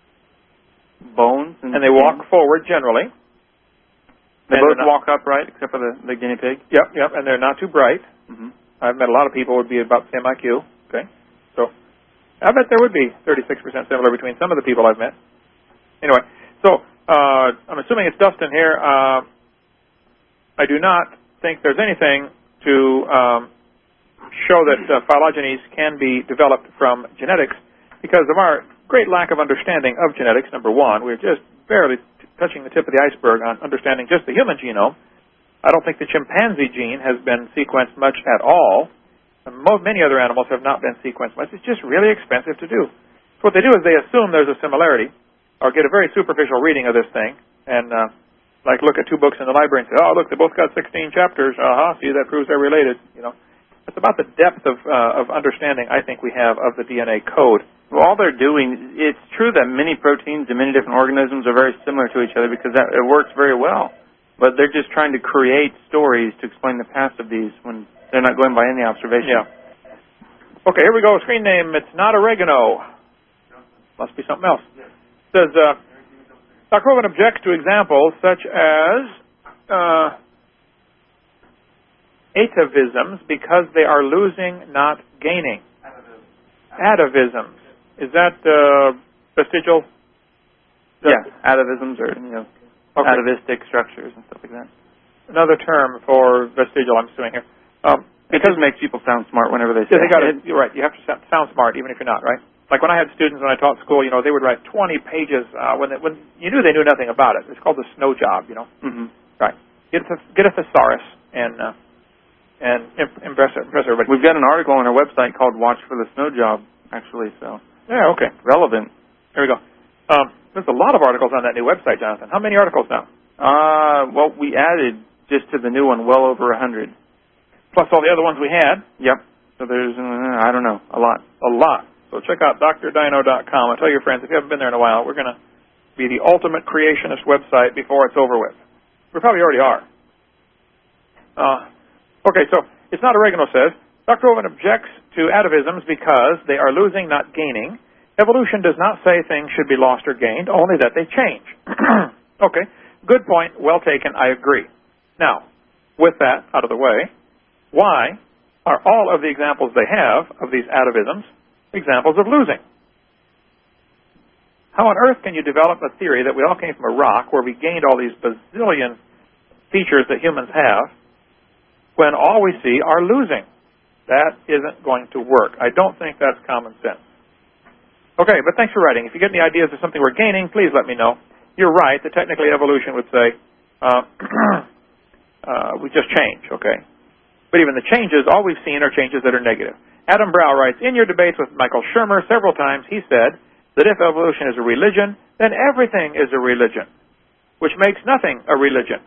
Bones. And, and they walk skin. forward generally. They and both walk upright, except for the, the guinea pig. Yep, yep, and they're not too bright. Mm-hmm. I've met a lot of people who would be about the same I Q. Okay, so I bet there would be thirty-six percent similar between some of the people I've met. Anyway, so uh, I'm assuming it's Dustin here. Uh, I do not think there's anything to um, show that uh, phylogenies can be developed from genetics because of our great lack of understanding of genetics, number one. We're just barely t- touching the tip of the iceberg on understanding just the human genome. I don't think the chimpanzee gene has been sequenced much at all. Many other animals have not been sequenced much. It's just really expensive to do. So what they do is they assume there's a similarity or get a very superficial reading of this thing and uh, like look at two books in the library and say, oh, look, they both got sixteen chapters. Uh-huh, see, that proves they're related. You know, it's about the depth of, uh, of understanding I think we have of the D N A code. Well, all they're doing, it's true that many proteins in many different organisms are very similar to each other because that, it works very well. But they're just trying to create stories to explain the past of these when they're not going by any observation. Yeah. Okay, here we go. Screen name, it's not oregano. Must be something else. It says, uh, Doctor Hovind objects to examples such as uh, atavisms because they are losing, not gaining. Atavisms. Is that uh, vestigial? Yeah, atavisms or, you know, okay. Atavistic structures and stuff like that. Another term for vestigial I'm assuming here. Um, it does make people sound smart whenever they say yeah, they got it. You're right. You have to sound smart even if you're not, right? Like when I had students when I taught school, you know, they would write twenty pages uh, when they, when you knew they knew nothing about it. It's called the snow job, you know. Mm-hmm. Right. Get a, get a thesaurus and uh, and impress impress everybody. We've got an article on our website called "Watch for the Snow Job," actually. So yeah, okay, relevant. Here we go. Um, there's a lot of articles on that new website, Jonathan. How many articles now? Uh, well, we added just to the new one well over a hundred. Plus all the other ones we had. Yep. So there's, uh, I don't know, a lot. A lot. So check out D R dino dot com and tell your friends, if you haven't been there in a while, we're going to be the ultimate creationist website before it's over with. We probably already are. Uh, okay, so it's not oregano says, Doctor Hovind objects to atavisms because they are losing, not gaining. Evolution does not say things should be lost or gained, only that they change. Okay, good point, well taken, I agree. Now, with that out of the way, why are all of the examples they have of these atavisms examples of losing? How on earth can you develop a theory that we all came from a rock where we gained all these bazillion features that humans have when all we see are losing? That isn't going to work. I don't think that's common sense. Okay, but thanks for writing. If you get any ideas of something we're gaining, please let me know. You're right that technically evolution would say uh, uh, we just change, okay? But even the changes, all we've seen are changes that are negative. Adam Brow writes, in your debates with Michael Shermer several times, he said that if evolution is a religion, then everything is a religion, which makes nothing a religion.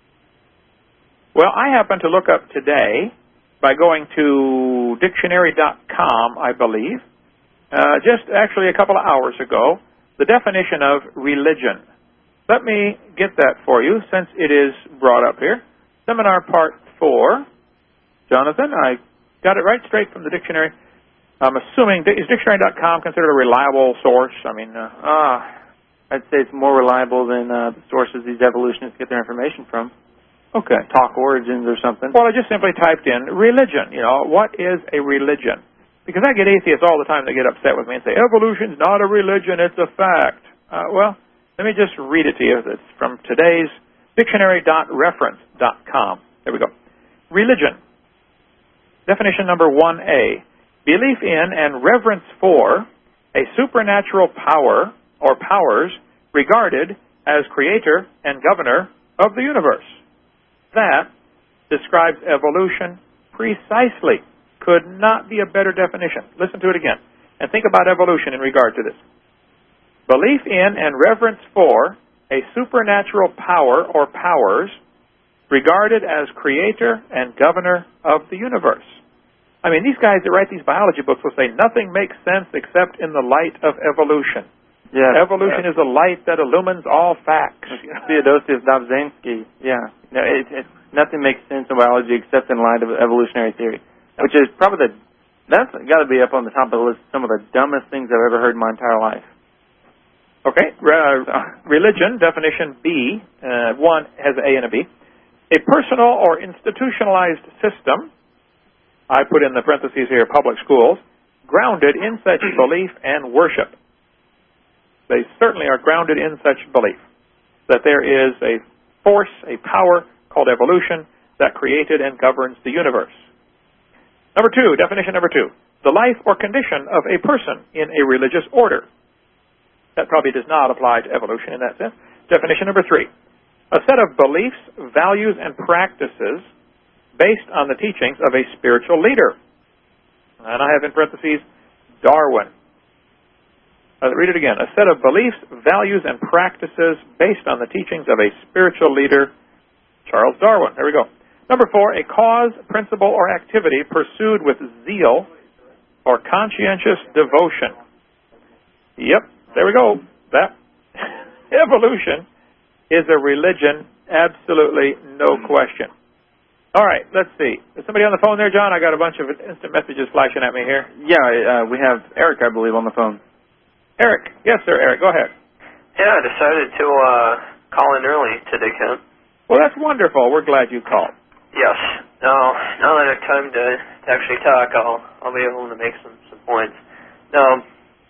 Well, I happen to look up today by going to dictionary dot com, I believe, uh, just actually a couple of hours ago, the definition of religion. Let me get that for you since it is brought up here. Seminar Part four. Jonathan, I got it right straight from the dictionary. I'm assuming, is dictionary dot com considered a reliable source? I mean, uh, uh, I'd say it's more reliable than uh, the sources these evolutionists get their information from. Okay. Talk Origins or something. Well, I just simply typed in religion. You know, what is a religion? Because I get atheists all the time that get upset with me and say, evolution's not a religion, it's a fact. Uh, well, let me just read it to you. It's from today's dictionary dot reference dot com. There we go. Religion. Definition number one A. Belief in and reverence for a supernatural power or powers regarded as creator and governor of the universe. That describes evolution precisely. Could not be a better definition. Listen to it again and think about evolution in regard to this. Belief in and reverence for a supernatural power or powers regarded as creator and governor of the universe. I mean, these guys that write these biology books will say nothing makes sense except in the light of evolution. Yeah, evolution yeah. is a light that illumines all facts. Theodosius Dobzhansky. Yeah, no, it, it, nothing makes sense in biology except in light of evolutionary theory, which is probably the that's got to be up on the top of the list. Some of the dumbest things I've ever heard in my entire life. Okay, uh, religion definition B. Uh, one has an A and a B. A personal or institutionalized system. I put in the parentheses here, public schools, grounded in such belief and worship. They certainly are grounded in such belief that there is a force, a power called evolution that created and governs the universe. Number two, definition number two, the life or condition of a person in a religious order. That probably does not apply to evolution in that sense. Definition number three, a set of beliefs, values, and practices based on the teachings of a spiritual leader. And I have in parentheses, Darwin. I'll read it again. A set of beliefs, values, and practices based on the teachings of a spiritual leader, Charles Darwin. There we go. Number four, a cause, principle, or activity pursued with zeal or conscientious devotion. Yep, there we go. That evolution is a religion, absolutely no question. All right, let's see. Is somebody on the phone there, John? I got a bunch of instant messages flashing at me here. Yeah, uh, we have Eric, I believe, on the phone. Eric. Yes, sir, Eric. Go ahead. Yeah, I decided to uh, call in early today, Ken. Well, that's wonderful. We're glad you called. Yes. Now, now that I have time to, to actually talk, I'll, I'll be able to make some, some points. Now,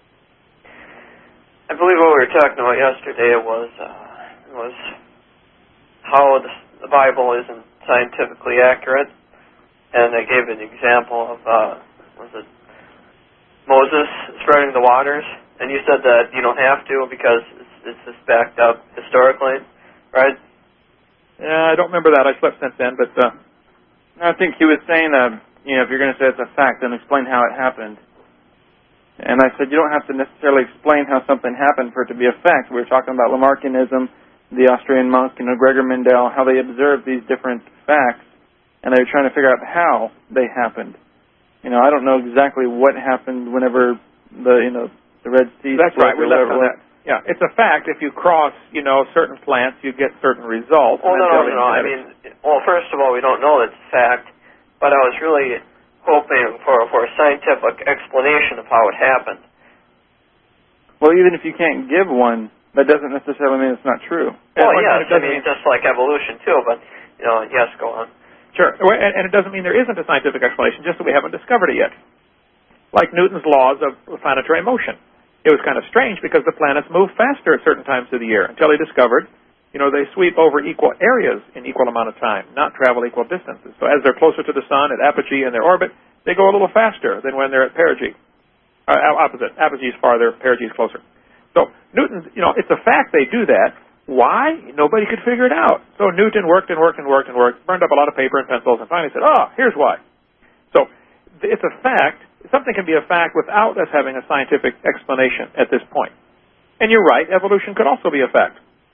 I believe what we were talking about yesterday was, uh, was how the, the Bible isn't scientifically accurate, and I gave an example of, uh, was it Moses spreading the waters, and you said that you don't have to because it's, it's just backed up historically, right? Yeah, I don't remember that. I slept since then, but uh, I think he was saying, uh, you know, if you're going to say it's a fact, then explain how it happened. And I said you don't have to necessarily explain how something happened for it to be a fact. We were talking about Lamarckianism, the Austrian monk, you know, Gregor Mendel, how they observed these different facts, and they were trying to figure out how they happened. You know, I don't know exactly what happened whenever the, you know, the Red Sea. That's right. We left on that. Yeah, it's a fact. If you cross, you know, certain plants, you get certain results. Well, no, no, no. I mean, well, first of all, we don't know that's a fact, but I was really hoping for for a scientific explanation of how it happened. Well, even if you can't give one, that doesn't necessarily mean it's not true. Well, yes, I mean, just like evolution, too, but, you know, yes, go on. Sure, and, and it doesn't mean there isn't a scientific explanation, just that we haven't discovered it yet. Like Newton's laws of planetary motion. It was kind of strange because the planets move faster at certain times of the year until he discovered, you know, they sweep over equal areas in equal amount of time, not travel equal distances. So as they're closer to the sun at apogee in their orbit, they go a little faster than when they're at perigee. Uh, opposite. Apogee is farther, perigee is closer. So Newton, you know, it's a fact they do that. Why? Nobody could figure it out. So Newton worked and worked and worked and worked, burned up a lot of paper and pencils, and finally said, oh, here's why. So it's a fact something can be a fact without us having a scientific explanation at this point. And you're right, evolution could also be a fact.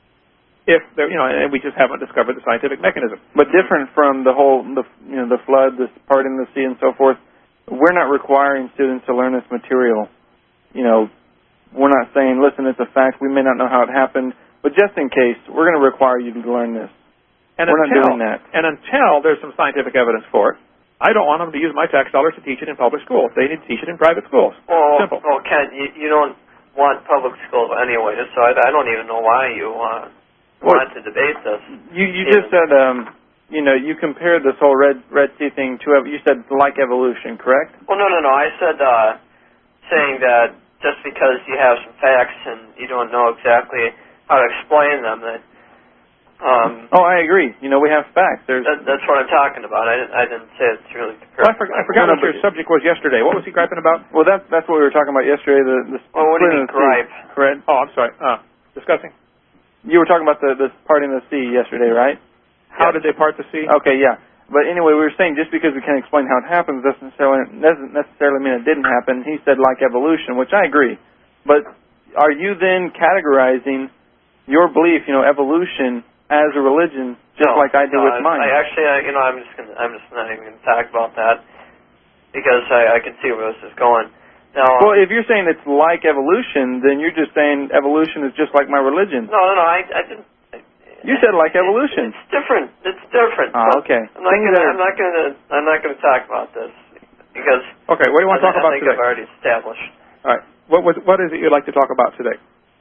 If there, you know, and we just haven't discovered the scientific mechanism. But different from the whole, the, you know, the flood, the parting of the sea, and so forth, we're not requiring students to learn this material. You know, we're not saying, listen, it's a fact, we may not know how it happened, but just in case, we're going to require you to learn this. And we're until, not doing that. And until there's some scientific evidence for it, I don't want them to use my tax dollars to teach it in public schools. They need to teach it in private schools. Well, Simple. well Ken, you, you don't want public schools anyway, so I, I don't even know why you uh, want to debate this. You, you just said, um, you know, you compared this whole Red Red Sea thing to, you said like evolution, correct? Well, no, no, no. I said uh, saying that just because you have some facts and you don't know exactly how to explain them, that. Um, oh, I agree. You know, we have facts. There's that, that's what I'm talking about. I didn't, I didn't say it's really. Well, I, for, I forgot what your subject was yesterday. What was he griping about? Well, that's that's what we were talking about yesterday. The, the well, what do you mean gripe? Correct. Oh, I'm sorry. Uh, discussing. You were talking about the the parting of the sea yesterday, right? How yeah. did they part the sea? Okay, yeah. But anyway, we were saying just because we can't explain how it happens doesn't necessarily doesn't necessarily mean it didn't happen. He said like evolution, which I agree. But are you then categorizing your belief, you know, evolution as a religion, just no, like I do no, with mine? I actually, I, you know, I'm just gonna, I'm just not even going to talk about that because I, I can see where this is going. Now, well, if you're saying it's like evolution, then you're just saying evolution is just like my religion. No, no, no. I, I didn't. I, you said like evolution. It's different. It's different. Oh, okay. I'm not gonna. I'm not gonna. I'm not gonna talk about this because. Okay. What do you want to talk I, about I think today? I've already established. All right. What what what is it you'd like to talk about today?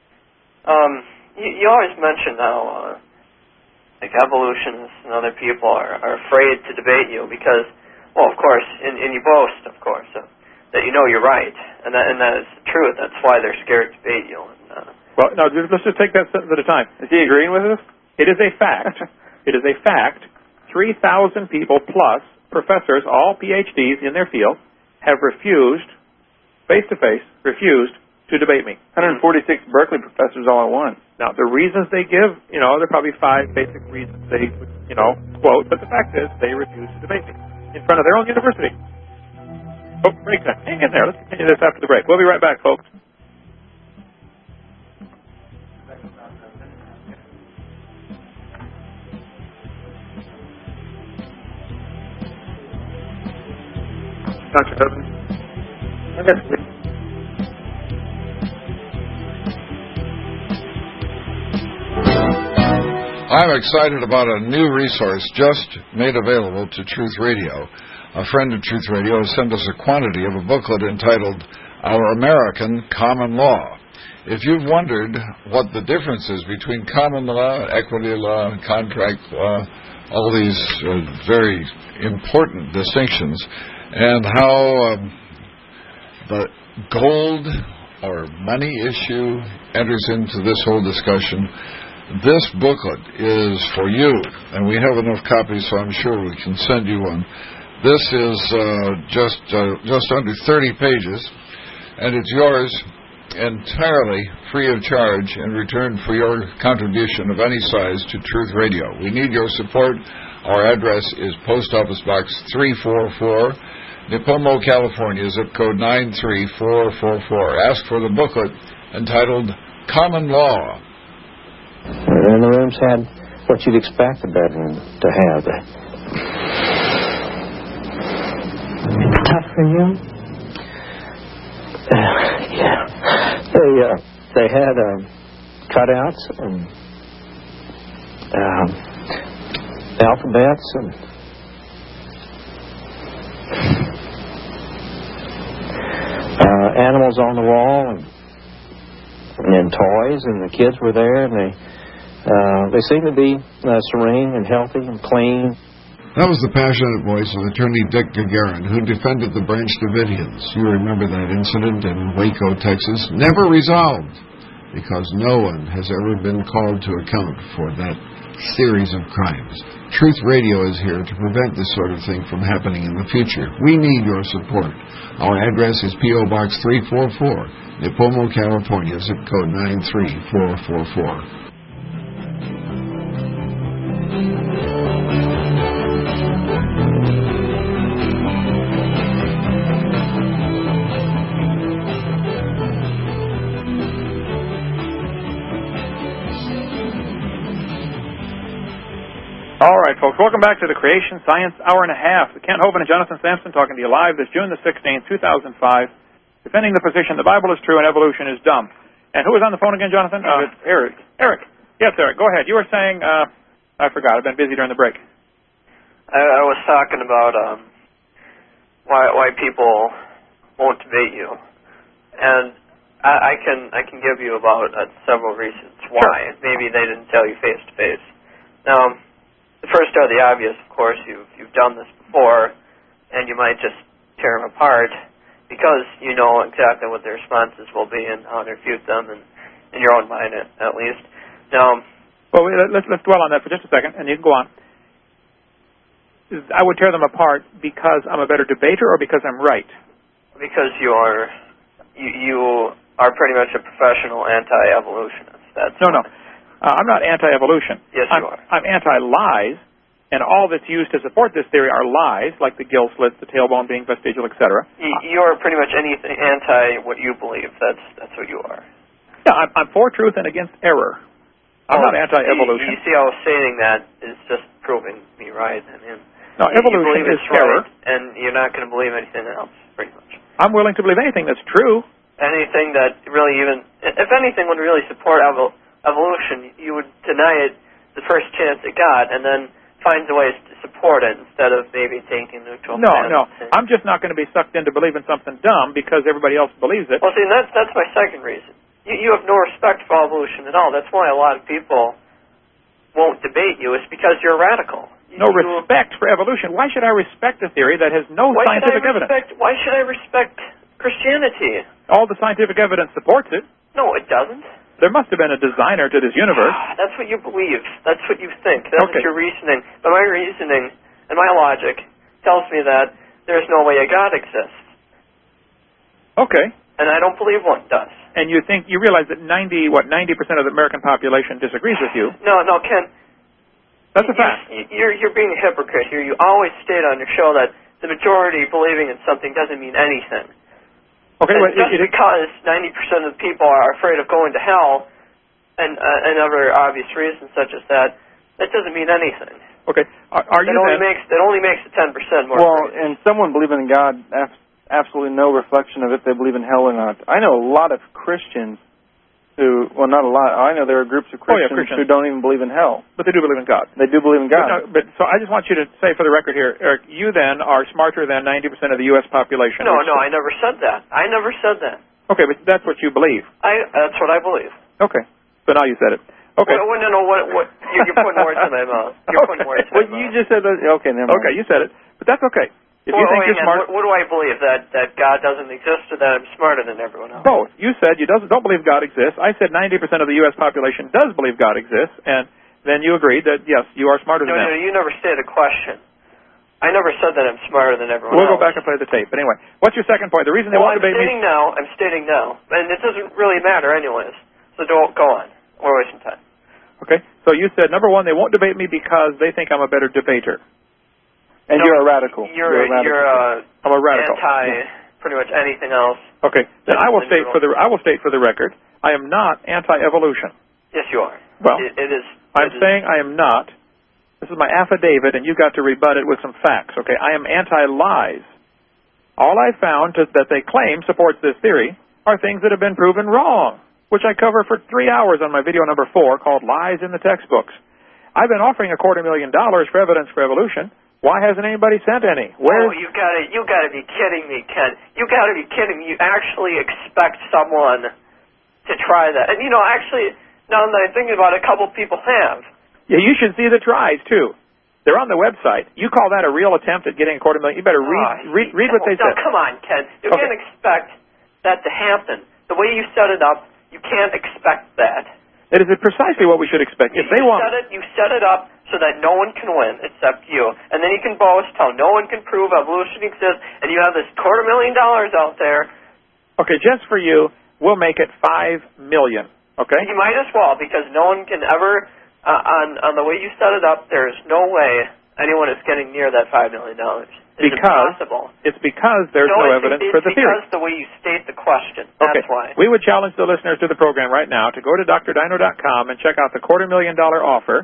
Um, you, you always mention how. Uh, Like evolutionists and other people are, are afraid to debate you because, well, of course, and, and you boast, of course, uh, that you know you're right, and that and that is the truth. That's why they're scared to debate you. And, uh, well, no, just, let's just take that sentence at a time. Is he agreeing with us? It is a fact. It is a fact. Three thousand people plus professors, all P H Ds in their field, have refused, face to face, refused to debate me. one hundred forty-six Berkeley professors all at once. Now, the reasons they give, you know, there are probably five basic reasons they, you know, quote, but the fact is they refuse to debate me in front of their own university. Oh, break time. Hang in there. Let's continue this after the break. We'll be right back, folks. Doctor Evans. I guess we I'm excited about a new resource just made available to Truth Radio. A friend of Truth Radio has sent us a quantity of a booklet entitled Our American Common Law. If you've wondered what the difference is between common law, equity law, contract law, all these uh, very important distinctions, and how um, the gold or money issue enters into this whole discussion, this booklet is for you, and we have enough copies, so I'm sure we can send you one. This is uh, just uh, just under thirty pages, and it's yours entirely free of charge in return for your contribution of any size to Truth Radio. We need your support. Our address is Post Office Box three forty-four, Nipomo, California, zip code nine three four four four. Ask for the booklet entitled Common Law. And the rooms had what you'd expect a bedroom to have. Tough for you? Uh, yeah. They uh, they had um, cutouts and um, alphabets and uh, animals on the wall and and toys, and the kids were there, and they uh, they seemed to be uh, serene and healthy and clean. That was the passionate voice of Attorney Dick Gagarin, who defended the Branch Davidians. You remember that incident in Waco, Texas? Never resolved, because no one has ever been called to account for that series of crimes. Truth Radio is here to prevent this sort of thing from happening in the future. We need your support. Our address is P O Box three forty-four, Nipomo, California, zip code nine three four four four. All right, folks, welcome back to the Creation Science Hour and a Half. Kent Hovind and Jonathan Sampson talking to you live this June the sixteenth, two thousand five, defending the position the Bible is true and evolution is dumb. And who was on the phone again, Jonathan? Uh, uh, Eric. Eric. Yes, Eric, go ahead. You were saying, uh, I forgot, I've been busy during the break. I, I was talking about um, why why people won't debate you, and I, I can I can give you about uh, several reasons why. Sure. Maybe they didn't tell you face to face. Now, the first are the obvious, of course. You've, you've done this before, and you might just tear them apart because you know exactly what their responses will be and how to refute them, and in your own mind at, at least. Now, well, let's, let's dwell on that for just a second, and you can go on. I would tear them apart because I'm a better debater or because I'm right? Because you are, you, you are pretty much a professional anti-evolutionist. That's no, no. Uh, I'm not anti-evolution. Yes, I'm, you are. I'm anti-lies, and all that's used to support this theory are lies, like the gill slits, the tailbone being vestigial, et cetera. You are pretty much anything anti what you believe. That's that's what you are. Yeah, I'm, I'm for truth and against error. I'm well, not anti-evolution. You, you see how stating that is just proving me right. I mean, no, evolution you is right, error, and you're not going to believe anything else, pretty much. I'm willing to believe anything that's true. Anything that really even, if anything, would really support evolution. Evolution, you would deny it the first chance it got, and then find ways to support it instead of maybe taking neutral No, no. I'm just not going to be sucked into believing something dumb because everybody else believes it. Well, see, that's that's my second reason. You, you have no respect for evolution at all. That's why a lot of people won't debate you. It's because you're radical. You, no respect for evolution. Why should I respect a theory that has no why scientific should I evidence? Respect, why should I respect Christianity? All the scientific evidence supports it. No, it doesn't. There must have been a designer to this universe. That's what you believe. That's what you think. That's okay. what your reasoning. But my reasoning and my logic tells me that there's no way a God exists. Okay. And I don't believe one does. And you think, you realize that ninety, what, ninety percent of the American population disagrees with you. No, no, Ken. That's a fact. You're, you're being a hypocrite here. You always state on your show that the majority believing in something doesn't mean anything. Okay, and well, just it, it, because ninety percent of the people are afraid of going to hell and, uh, and other obvious reasons such as that, that doesn't mean anything. Okay. Are, are you that only then, makes that only makes it ten percent more. Well, crazy. and someone believing in God, absolutely no reflection of if they believe in hell or not. I know a lot of Christians who, well, not a lot. I know there are groups of Christians, oh, yeah, Christians who don't even believe in hell, but they do believe in God. They do believe in God. But, no, but so I just want you to say for the record here, Eric, you then are smarter than ninety percent of the U S population. No, no, I never said that. I never said that. Okay, but that's what you believe. I that's what I believe. Okay, so now you said it. Okay. Well, no, no, what, what, you're, you're putting words in my mouth. You're okay. putting words in well, my you mouth. just said that. Okay, never mind. Okay, you said it, but that's okay. If well, you think wait, you're smart, what, what do I believe? That that God doesn't exist, or that I'm smarter than everyone else? Both. You said you doesn't, don't believe God exists. I said ninety percent of the U S population does believe God exists, and then you agreed that, yes, you are smarter no, than no, them. No, you never stated a question. I never said that I'm smarter than everyone we'll else. We'll go back and play the tape. But anyway, what's your second point? The reason they well, won't I'm debate stating me... now, I'm stating now, and it doesn't really matter anyways, so don't go on. We're wasting time. Okay, so you said, number one, they won't debate me because they think I'm a better debater. And no, you're a radical. You're, you're a radical. You're uh, I'm a radical. anti yeah. pretty much anything else. Okay, then I will state for the I will state for the record, I am not anti-evolution. Yes, you are. Well, it, it is. I'm it saying is. I am not. This is my affidavit, and you got to rebut it with some facts. Okay, I am anti-lies. All I found to, that they claim supports this theory are things that have been proven wrong, which I cover for three hours on my video number four called Lies in the Textbooks. I've been offering a quarter million dollars for evidence for evolution. Why hasn't anybody sent any? Where's... Oh, you gotta, you gotta be kidding me, Ken. You gotta be kidding me. You actually expect someone to try that. And, you know, actually, now that I'm thinking about it, a couple people have. Yeah, you should see the tries, too. They're on the website. You call that a real attempt at getting a quarter million? You better read oh, read, read no, what they no, said. Come on, Ken. You okay. can't expect that to happen. The way you set it up, you can't expect that. It is precisely what we should expect. If you they want... Set it, you set it up so that no one can win except you. And then you can boast how no one can prove evolution exists, and you have this quarter million dollars out there. Okay, just for you, we'll make it five million. Okay? You might as well, because no one can ever, uh, on, on the way you set it up, there's no way anyone is getting near that five million dollars. It's because, impossible. It's because there's no, no evidence it's for the theory. It's because the way you state the question. Okay. That's why. We would challenge the listeners to the program right now to go to D R Dino dot com and check out the quarter million dollar offer.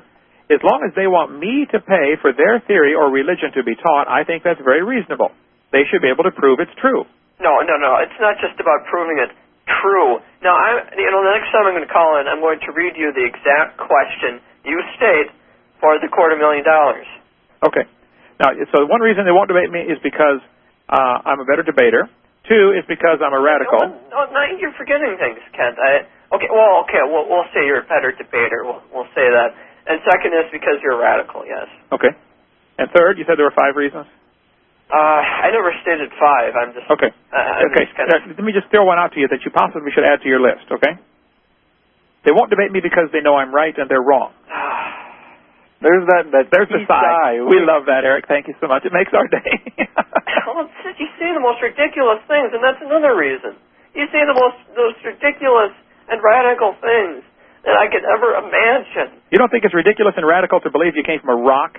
As long as they want me to pay for their theory or religion to be taught, I think that's very reasonable. They should be able to prove it's true. No, no, no. It's not just about proving it true. Now, I, you know, the next time I'm going to call in, I'm going to read you the exact question you state for the quarter million dollars. Okay. Now, so one reason they won't debate me is because uh, I'm a better debater. Two is because I'm a radical. No, no, no, you're forgetting things, Kent. I, okay, well, okay, we'll, we'll say you're a better debater. We'll, we'll say that. And second is because you're a radical, yes. Okay. And third, you said there were five reasons? Uh, I never stated five. I'm just... Okay. Uh, okay. Just kind of... Let me just throw one out to you that you possibly should add to your list, okay? They won't debate me because they know I'm right and they're wrong. There's that, that There's the sigh. sigh. We love that, Eric. Thank you so much. It makes our day. Well, you say the most ridiculous things, and that's another reason. You say the most those ridiculous and radical things that I could ever imagine. You don't think it's ridiculous and radical to believe you came from a rock?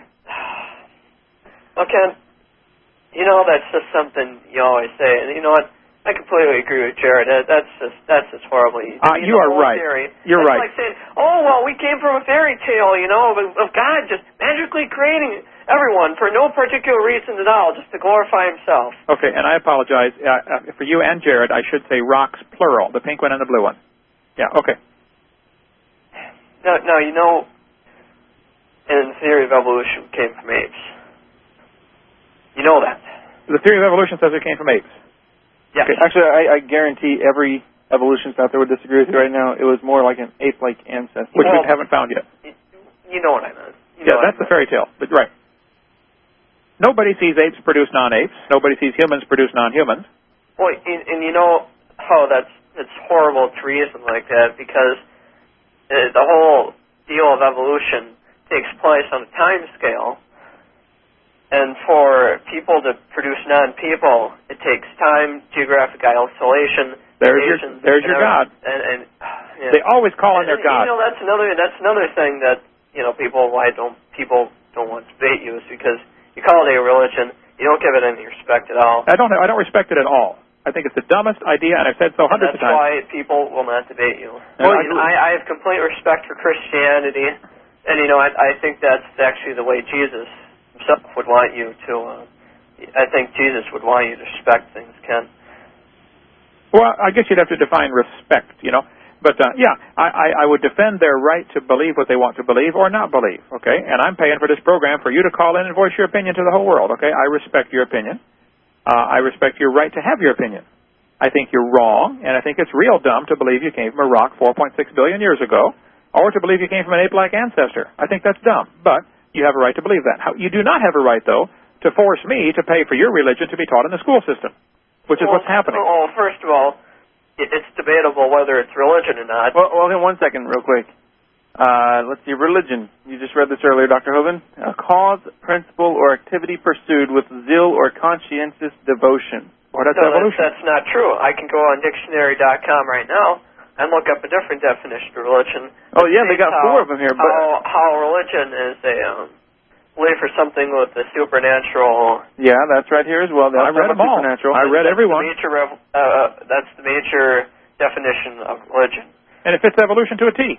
Okay, you know, that's just something you always say. And you know what? I completely agree with Jared. That, that's just that's just horrible. You, uh, you are right. Theory. You're that's right. It's like saying, oh, well, we came from a fairy tale, you know, of, of God just magically creating everyone for no particular reason at all, just to glorify himself. Okay, and I apologize. Uh, uh, for you and Jared, I should say rocks, plural, the pink one and the blue one. Yeah, okay. Now, now you know, in the theory of evolution came from apes. You know that. The theory of evolution says it came from apes. Yes. Okay. Actually, I, I guarantee every evolutionist out there would disagree with you right now. It was more like an ape-like ancestor. Which well, we haven't found yet. You know what I meant. You yeah, that's the fairy tale. But right. Nobody sees apes produce non-apes. Nobody sees humans produce non-humans. Well, and, and you know how that's it's horrible to reason like that because uh, the whole deal of evolution takes place on a time scale. And for people to produce non-people, it takes time, geographic isolation. There's your, there's your God. And, and yeah. They always call on and, their God. You know, that's another that's another thing that you know people why don't people don't want to debate you is because you call it a religion, you don't give it any respect at all. I don't I don't respect it at all. I think it's the dumbest idea, and I've said so hundreds of times. That's why people will not debate you. Well, I, I have complete respect for Christianity, and you know I, I think that's actually the way Jesus himself would want you to, uh, I think Jesus would want you to respect things, Ken. Well, I guess you'd have to define respect, you know. But, uh, yeah, I, I, I would defend their right to believe what they want to believe or not believe, okay? And I'm paying for this program for you to call in and voice your opinion to the whole world, okay? I respect your opinion. Uh, I respect your right to have your opinion. I think you're wrong, and I think it's real dumb to believe you came from a rock four point six billion years ago or to believe you came from an ape-like ancestor. I think that's dumb, but you have a right to believe that. How, you do not have a right, though, to force me to pay for your religion to be taught in the school system, which is well, what's happening. Well, first of all, it, it's debatable whether it's religion or not. Well, well then one second, real quick. Uh, let's see, religion. You just read this earlier, Doctor Hovind. A cause, principle, or activity pursued with zeal or conscientious devotion. Well, that's no, evolution. That's, that's not true. I can go on dictionary dot com right now and look up a different definition of religion. Oh, yeah, they got how, four of them here. But how, how religion is a um, belief for something with the supernatural. Yeah, that's right here as well. That's I read them all. I read that's every one. The major, uh, that's the major definition of religion. And it fits evolution to a T.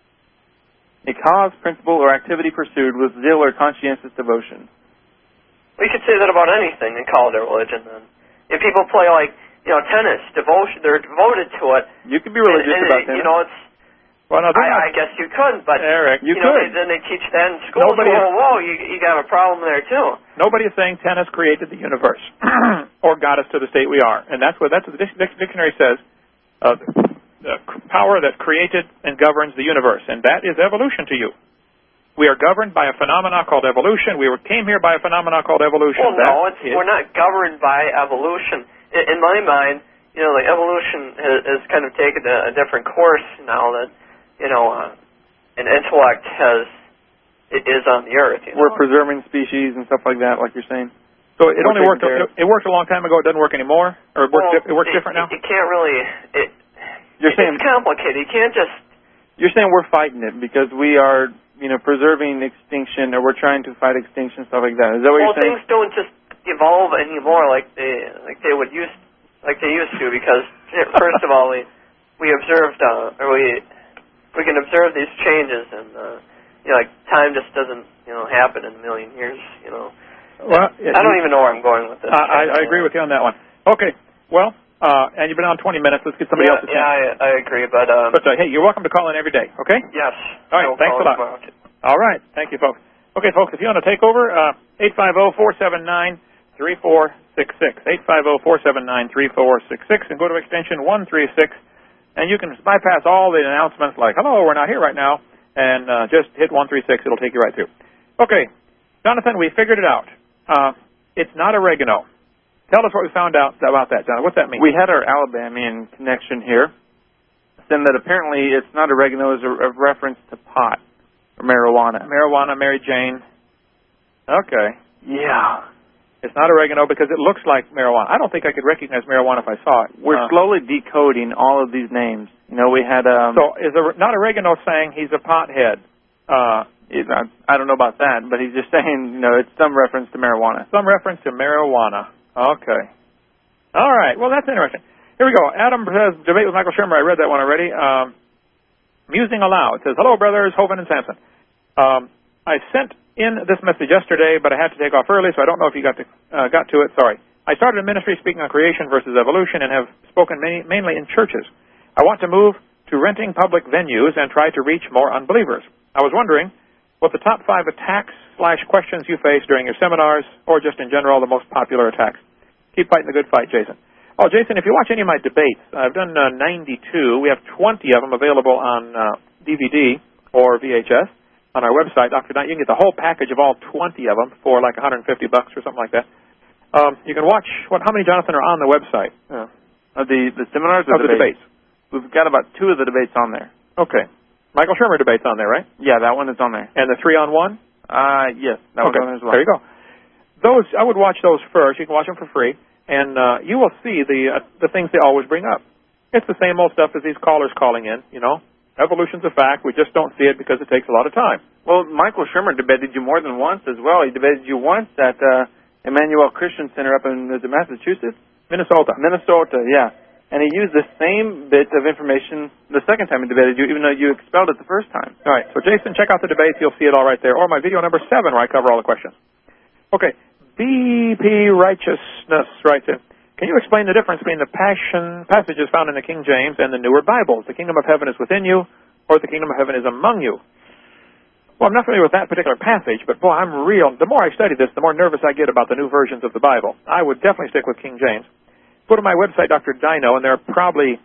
A cause, principle, or activity pursued with zeal or conscientious devotion. We could say that about anything and call it a religion, then. If people play, like, you know, tennis, devotion, they're devoted to it. You could be religious and, and, about tennis. You know, it's... Well, no, I, I guess you could, but... Eric, you, you know, could. They, then they teach that in school. Nobody so, is, whoa, you, you got a problem there, too. Nobody is saying tennis created the universe or got us to the state we are. And that's what, that's what the dictionary says. Uh, the power that created and governs the universe. And that is evolution to you. We are governed by a phenomenon called evolution. We were, came here by a phenomenon called evolution. Well, no, it's, we're not governed by evolution. In, in my mind, you know, like evolution has, has kind of taken a, a different course now that, you know, uh, an intellect has it is on the earth. You know? We're preserving species and stuff like that, like you're saying. So it we're only worked. It, it worked a long time ago. It doesn't work anymore, or it works. Well, it works it, different now. It, it can't really. It, you're it, saying it's complicated. You can't just. You're saying we're fighting it because we are, you know, preserving extinction, or we're trying to fight extinction, stuff like that. Is that what well, you're saying? Well, things don't just evolve anymore like they like they would use like they used to because first of all we we observed uh, or we we can observe these changes and uh, you know, like time just doesn't, you know, happen in a million years. You know. Well, I don't even know where I'm going with this. I, I agree with you on that one. Okay. Well, uh, and you've been on twenty minutes. Let's get somebody yeah, else to Yeah, I, I agree, but um. But uh, hey, you're welcome to call in every day. Okay. Yes. All right. Thanks a lot. All right. Thank you, folks. Okay, folks. If you want to take over, uh, eight five zero, four seven nine, three four six six. eight five zero, four seven nine, three four six six, and go to extension one three six. And you can bypass all the announcements like, hello, we're not here right now, and uh, just hit one three six. It'll take you right through. Okay, Jonathan, we figured it out. Uh, it's not oregano. Tell us what we found out about that, Jonathan. What's that mean? We had our Alabamian connection here, saying that apparently it's not oregano, it's a, a reference to pot or marijuana. Marijuana, Mary Jane. Okay. Yeah. It's not oregano because it looks like marijuana. I don't think I could recognize marijuana if I saw it. We're uh, slowly decoding all of these names. You know, we had... Um, so is a, not oregano saying he's a pothead? Uh, I, I don't know about that, but he's just saying, you know, it's some reference to marijuana. Some reference to marijuana. Okay. All right. Well, that's interesting. Here we go. Adam says, debate with Michael Shermer. I read that one already. Um, Musing Aloud says, hello, brothers, Hovind and Sampson. Um, I sent in this message yesterday, but I had to take off early, so I don't know if you got to uh, got to it. Sorry. I started a ministry speaking on creation versus evolution and have spoken many, mainly in churches. I want to move to renting public venues and try to reach more unbelievers. I was wondering what the top five attacks slash questions you face during your seminars or just in general the most popular attacks. Keep fighting the good fight, Jason. Oh, Jason, if you watch any of my debates, I've done uh, ninety-two. We have twenty of them available on uh, D V D or V H S. On our website, Doctor Knight, you can get the whole package of all twenty of them for like one hundred fifty bucks or something like that. Um, you can watch what? How many, Jonathan, are on the website? Uh, of the the seminars or of the debates? debates? We've got about two of the debates on there. Okay, Michael Shermer debates on there, right? Yeah, that one is on there. And the three on one? Uh, yes, that okay. one's on there as well. There you go. Those I would watch those first. You can watch them for free, and uh, you will see the uh, the things they always bring up. It's the same old stuff as these callers calling in. You know, evolution's a fact. We just don't see it because it takes a lot of time. Well, Michael Shermer debated you more than once as well. He debated you once at uh, Emmanuel Christian Center up in is it Massachusetts? Minnesota. Minnesota, yeah. And he used the same bit of information the second time he debated you, even though you expelled it the first time. All right. So, Jason, check out the debates. You'll see it all right there. Or my video number seven where I cover all the questions. Okay. B P Righteousness writes in, can you explain the difference between the passion passages found in the King James and the newer Bibles? The kingdom of heaven is within you, or the kingdom of heaven is among you. Well, I'm not familiar with that particular passage, but boy, I'm real. The more I study this, the more nervous I get about the new versions of the Bible. I would definitely stick with King James. Go to my website, Doctor Dino, and there are probably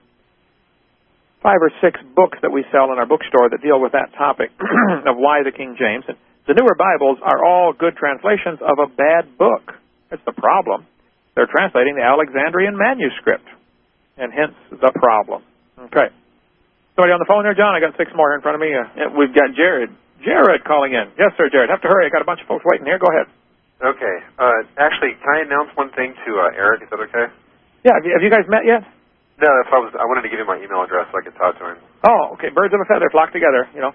five or six books that we sell in our bookstore that deal with that topic of why the King James. And the newer Bibles are all good translations of a bad book. That's the problem. They're translating the Alexandrian manuscript, and hence the problem. Okay. Somebody on the phone there, John? I got six more here in front of me. Uh, yeah, we've got Jared. Jared calling in. Yes, sir, Jared. Have to hurry. I got a bunch of folks waiting here. Go ahead. Okay. Uh, actually, can I announce one thing to uh, Eric? Is that okay? Yeah. Have you, have you guys met yet? No. If I was, I wanted to give him my email address so I could talk to him. Oh, okay. Birds of a feather flock together. You know.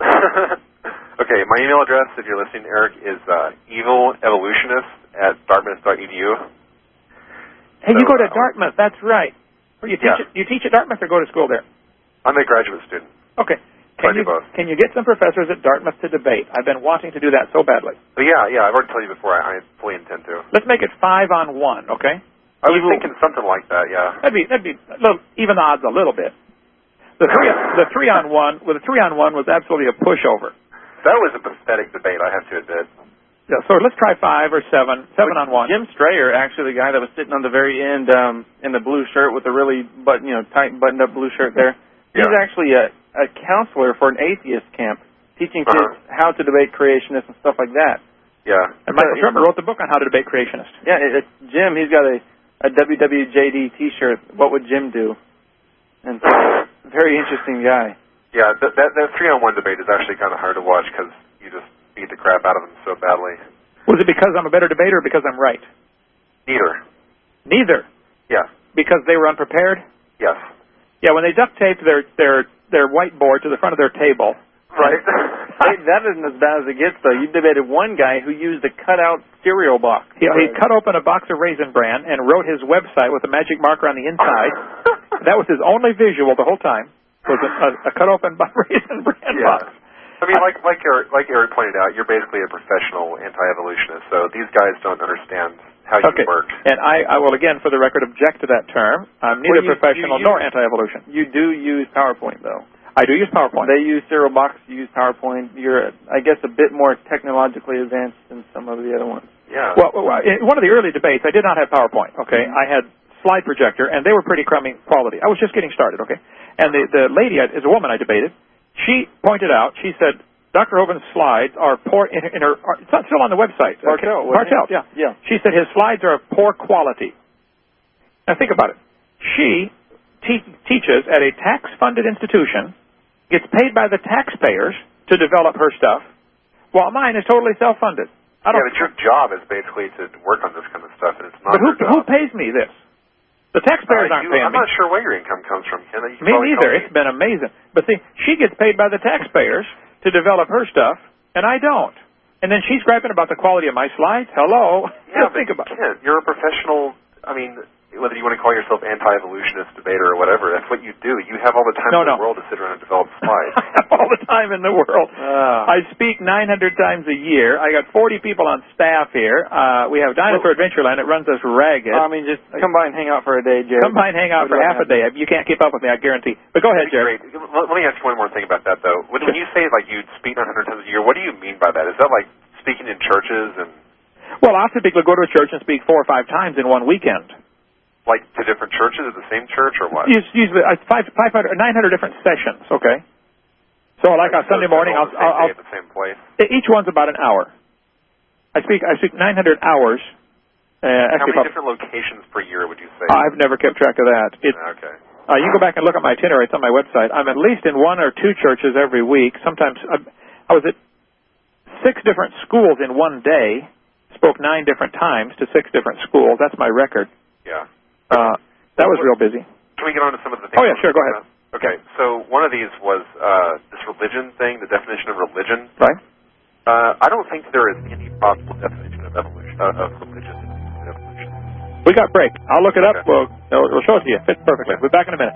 Okay. My email address, if you're listening, Eric, is uh, evilevolutionist at dartmouth dot e d u. Hey, so, you go to uh, Dartmouth. That's right. You teach. Yeah. At, you teach at Dartmouth or go to school there? I'm a graduate student. Okay. Can you, can you get some professors at Dartmouth to debate? I've been wanting to do that so badly. But yeah, yeah, I've already told you before. I, I fully intend to. Let's make it five on one, okay? I was thinking something like that. Yeah. That'd be that'd be a little, even the odds a little bit. The three the three on one well, the three on one was absolutely a pushover. That was a pathetic debate, I have to admit. Yeah. So let's try five or seven, seven on one. Jim Strayer, actually, the guy that was sitting on the very end um, in the blue shirt with the really button, you know, tight buttoned up blue shirt there. He's yeah. actually a. a counselor for an atheist camp, teaching kids uh-huh. how to debate creationists and stuff like that. Yeah. And Michael Shermer wrote the book on how to debate creationists. Yeah, it, it's Jim. He's got a, a W W J D T-shirt. What would Jim do? And so, very interesting guy. Yeah, that that, that three-on-one debate is actually kind of hard to watch because you just beat the crap out of them so badly. Was it because I'm a better debater or because I'm right? Neither. Neither? Yeah. Because they were unprepared? Yes. Yeah, when they duct taped their their their whiteboard to the front of their table. Right. Hey, that isn't as bad as it gets, though. You debated one guy who used a cut-out cereal box. He, he cut open a box of Raisin Bran and wrote his website with a magic marker on the inside. That was his only visual the whole time, was a, a, a cut-open Raisin Bran yeah. box. I mean, like like Eric, like Eric pointed out, you're basically a professional anti-evolutionist, so these guys don't understand how you okay. work. And I, I will, again, for the record, object to that term. I'm neither well, you, professional you, you, nor anti-evolution. You do use PowerPoint, though. I do use PowerPoint. They use Cyril Box, you use PowerPoint. You're, I guess, a bit more technologically advanced than some of the other ones. Yeah. Well, in one of the early debates, I did not have PowerPoint, okay? Mm-hmm. I had slide projector, and they were pretty crummy quality. I was just getting started, okay? And the, the lady, is a woman I debated, she pointed out, she said, Doctor Hovind's slides are poor, in, in her, it's not still on the website. Bartell. Bartell, yeah. yeah. She said his slides are of poor quality. Now think about it. She te- teaches at a tax-funded institution, gets paid by the taxpayers to develop her stuff, while mine is totally self-funded. I don't yeah, but your job is basically to work on this kind of stuff, and it's not But who, your job. who pays me this? The taxpayers uh, aren't you, paying I'm me. not sure where your income comes from, Ken. You Me neither. It's been amazing. But see, she gets paid by the taxpayers to develop her stuff, and I don't. And then she's griping about the quality of my slides. Hello. Yeah, think about it. Ken, you're a professional. I mean, whether you want to call yourself anti-evolutionist, debater, or whatever, that's what you do. You have all the time no, in no. the world to sit around and develop slides. I have all the time in the world. Uh. I speak nine hundred times a year. I got forty people on staff here. Uh, we have Dinosaur well, Adventureland. It runs us ragged. I mean, just come by and hang out for a day, Jared. Come by and hang out for half a day. You can't keep up with me, I guarantee. But go ahead, Jared. Great. Let me ask you one more thing about that, though. When, when you say, like, you speak nine hundred times a year, what do you mean by that? Is that, like, speaking in churches and... Well, I typically go to a church and speak four or five times in one weekend. Like to different churches at the same church, or what? Usually, uh, five, five hundred, nine hundred different sessions. Okay. So, like on Sunday morning, I'll, the I'll, I'll at the same place. Each one's about an hour. I speak, I speak nine hundred hours. Uh, How many about, different locations per year would you say? I've never kept track of that. It, okay. Uh, you can go back and look at my itinerary. It's on my website. I'm at least in one or two churches every week. Sometimes uh, I was at six different schools in one day. Spoke nine different times to six different schools. That's my record. Yeah. Uh, that was real busy. Can we get on to some of the things? Oh, yeah, sure. Go ahead. About? Okay. So one of these was uh, this religion thing, the definition of religion. Right. Uh, I don't think there is any possible definition of evolution, uh, of religion in evolution. We got break. I'll look it up. Okay. We'll, we'll show it to you. It fits perfectly. We'll be back in a minute.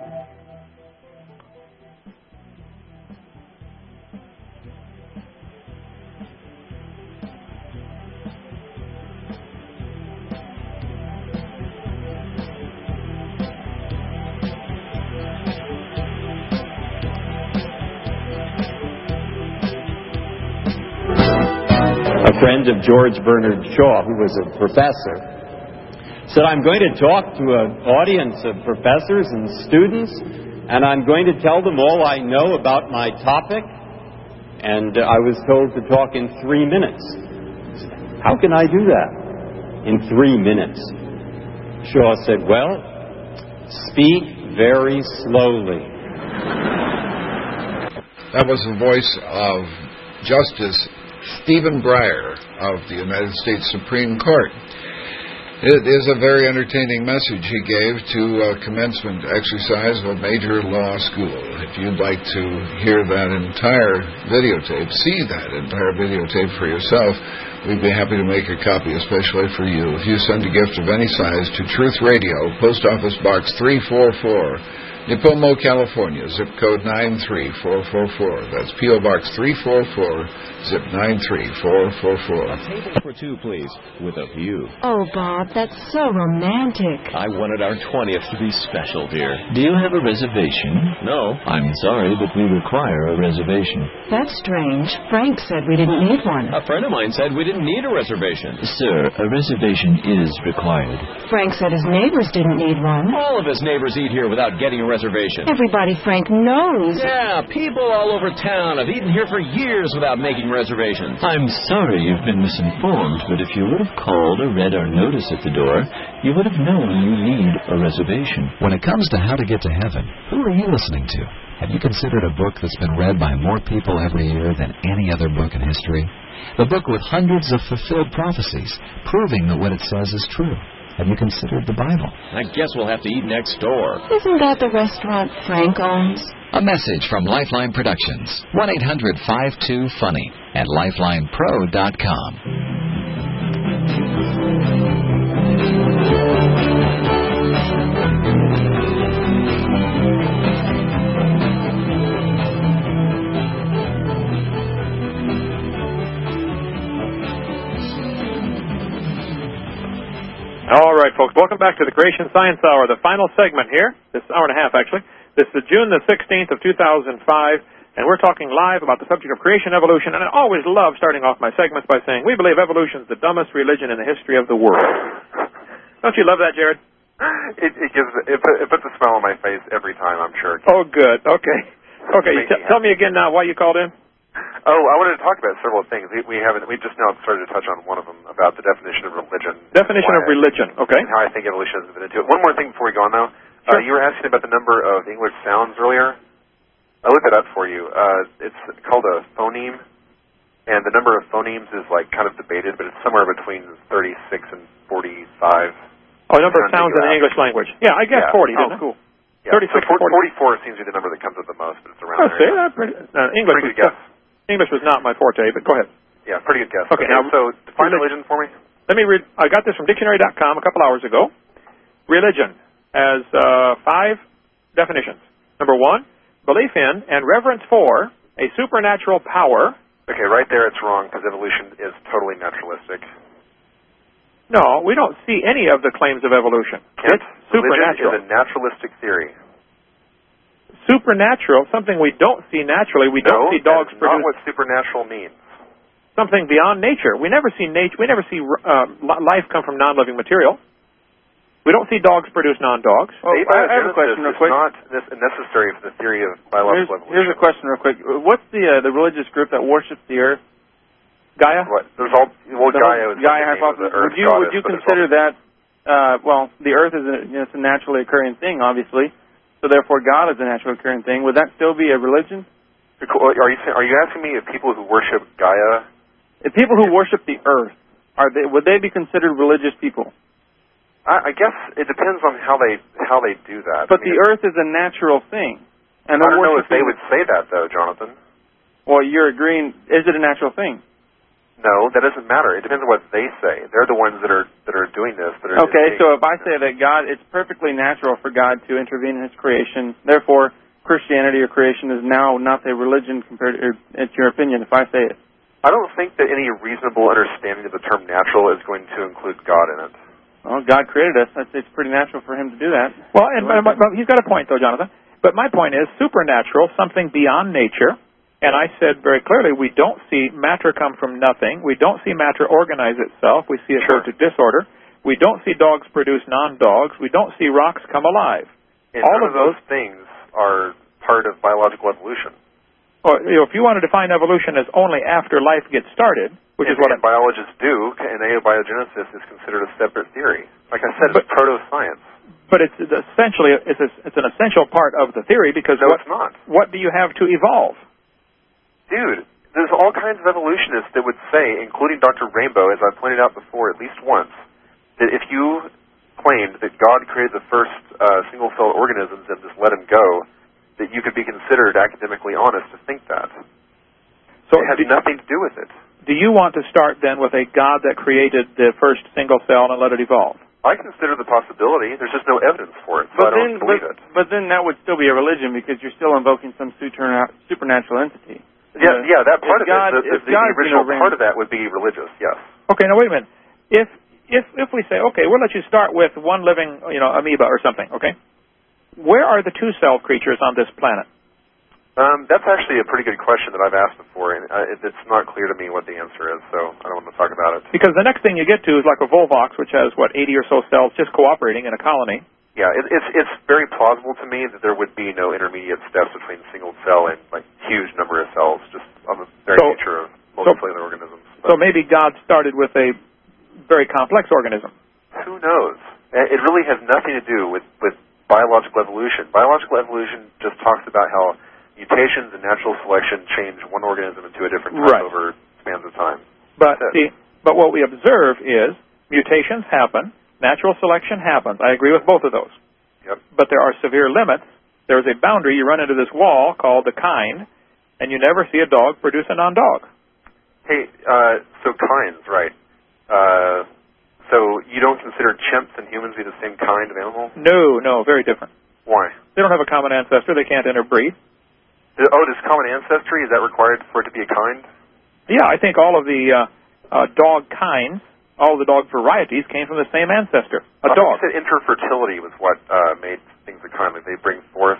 A friend of George Bernard Shaw, who was a professor, said, I'm going to talk to an audience of professors and students, and I'm going to tell them all I know about my topic. And uh, I was told to talk in three minutes. How can I do that in three minutes? Shaw said, well, speak very slowly. That was the voice of Justice Stephen Breyer of the United States Supreme Court. It is a very entertaining message he gave to a commencement exercise of a major law school. If you'd like to hear that entire videotape, see that entire videotape for yourself, we'd be happy to make a copy especially for you. If you send a gift of any size to Truth Radio, Post Office Box three four four, Nipomo, California, zip code nine three four four four. That's P O Box three four four, zip nine three four four four. A table for two, please, with a view. Oh, Bob, that's so romantic. I wanted our twentieth to be special, dear. Do you have a reservation? No. I'm sorry, but we require a reservation. That's strange. Frank said we didn't need one. A friend of mine said we didn't need a reservation. Sir, a reservation is required. Frank said his neighbors didn't need one. All of his neighbors eat here without getting a reservation. Reservation. Everybody Frank knows. Yeah, people all over town have eaten here for years without making reservations. I'm sorry you've been misinformed, but if you would have called or read our notice at the door, you would have known you need a reservation. When it comes to how to get to heaven, who are you listening to? Have you considered a book that's been read by more people every year than any other book in history? The book with hundreds of fulfilled prophecies, proving that what it says is true. Have you considered the Bible? I guess we'll have to eat next door. Isn't that the restaurant Frank owns? A message from Lifeline Productions. one eight hundred five two funny at lifeline pro dot com. folks. Welcome back to the Creation Science Hour, the final segment here, this hour and a half, actually. This is June the sixteenth of two thousand five, and we're talking live about the subject of creation evolution, and I always love starting off my segments by saying, we believe evolution is the dumbest religion in the history of the world. Don't you love that, Jared? It, it gives it, it puts a smile on my face every time, I'm sure. Oh, good. Okay. Okay, t- tell me again now why you called in. Oh, I wanted to talk about several things. We, we haven't. We just now started to touch on one of them about the definition of religion. Definition of religion. Okay. And how I think evolution has been into it. One more thing before we go on, though. Sure. Uh, you were asking about the number of English sounds earlier. I looked that up for you. Uh, it's called a phoneme, and the number of phonemes is like kind of debated, but it's somewhere between thirty-six and forty-five. Oh, number of sounds in the English language. Yeah, I guess yeah. forty. Oh, didn't cool. It? Yeah. thirty-six so forty. forty-four seems to be the number that comes up the most, but it's around Oh, there. see, that's pretty, uh, English pretty good was, guess. English was not my forte, but go ahead. Yeah, pretty good guess. Okay, okay now, so define religion for me. Let me read. I got this from dictionary dot com a couple hours ago. Religion has uh, five definitions. Number one, belief in and reverence for a supernatural power. Okay, right there it's wrong because evolution is totally naturalistic. No, we don't see any of the claims of evolution. Kent, It's supernatural. Religion is a naturalistic theory. Supernatural, something we don't see naturally. We no, don't see dogs that's produce not what supernatural means. Something beyond nature. We never see nature. We never see uh, life come from non-living material. We don't see dogs produce non-dogs. Well, I have a question real quick. It's not necessary for the theory of biological here's, evolution. Here's a question real quick. What's the uh, the religious group that worships the earth? Gaia? What? There's all, well, the Gaia is Gaia the hypothesis. Earth Would you goddess, would you but consider that? Uh, well, the Earth is a, you know, it's a naturally occurring thing, obviously. So therefore, God is a naturally occurring thing. Would that still be a religion? Are you are you asking me if people who worship Gaia? If people who worship the Earth, are they would they be considered religious people? I, I guess it depends on how they how they do that. But I mean, the Earth is a natural thing, and I don't know if they worshiping- would say that though, Jonathan. Well, you're agreeing. Is it a natural thing? No, that doesn't matter. It depends on what they say. They're the ones that are that are doing this. That are Okay, so if I say that God, it's perfectly natural for God to intervene in His creation, therefore Christianity or creation is now not a religion compared to, it's your opinion, if I say it. I don't think that any reasonable understanding of the term natural is going to include God in it. Well, God created us. I'd say it's pretty natural for Him to do that. Well, and but, but he's got a point, though, Jonathan. But my point is supernatural, something beyond nature. And I said very clearly, we don't see matter come from nothing. We don't see matter organize itself. We see it Sure. go to disorder. We don't see dogs produce non-dogs. We don't see rocks come alive. And All none of those things are part of biological evolution. Well, you know, if you want to define evolution as only after life gets started, which and, is what and biologists do, and abiogenesis is considered a separate theory. Like I said, But- it's proto-science. but it's essentially it's, a, it's an essential part of the theory because No, what, it's not. what do you have to evolve? Dude, there's all kinds of evolutionists that would say, including Doctor Rainbow, as I pointed out before at least once, that if you claimed that God created the first uh, single-celled organisms and just let them go, that you could be considered academically honest to think that. So it has do, nothing to do with it. do you want to start then with a God that created the first single cell and let it evolve? I consider the possibility. There's just no evidence for it, so But I don't then, believe but, it. but then that would still be a religion because you're still invoking some superna- supernatural entity. Yeah, Uh, yeah, that part if of God, it, the, if the, the God's original gonna part reign- of that would be religious, yes. Okay, now wait a minute. If if if we say, okay, we'll let you start with one living, you know, amoeba or something, okay? Where are the two-celled creatures on this planet? Um, that's actually a pretty good question that I've asked before, and uh, it, it's not clear to me what the answer is, so I don't want to talk about it. Because the next thing you get to is like a Volvox, which has, what, eighty or so cells just cooperating in a colony. Yeah, it, it's it's very plausible to me that there would be no intermediate steps between single cell and like huge number of cells, just on the very So- nature of multicellular organisms. So maybe God started with a very complex organism. Who knows? Uh, It really has nothing to do with, with biological evolution. Biological evolution just talks about how mutations and natural selection change one organism into a different type Right. over spans of time. But That's see, but what we observe is mutations happen, natural selection happens. I agree with both of those. Yep. But there are severe limits. There's a boundary. You run into this wall called the kind, and you never see a dog produce a non-dog. Hey, uh, so kinds, right. Uh, so you don't consider chimps and humans to be the same kind of animal? No, no, very different. Why? They don't have a common ancestor. They can't interbreed. Oh, does common ancestry, is that required for it to be a kind? Yeah, I think all of the uh, uh, dog kinds all the dog varieties came from the same ancestor, a I dog. think you said interfertility was what uh, made things economic. They bring forth.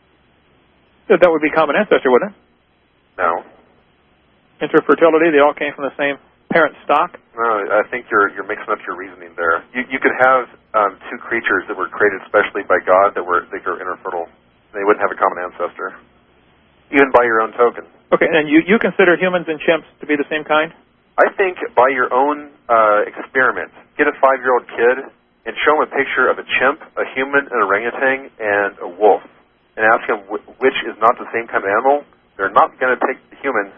That would be common ancestor, wouldn't it? No. Interfertility, they all came from the same parent stock? No, I think you're you're mixing up your reasoning there. You you could have um, two creatures that were created specially by God that were that were infertile. They wouldn't have a common ancestor, even by your own token. Okay, and you, you consider humans and chimps to be the same kind? I think by your own uh, experiment, get a five-year-old kid and show him a picture of a chimp, a human, an orangutan, and a wolf, and ask him wh- which is not the same kind of animal. They're not going to pick the human.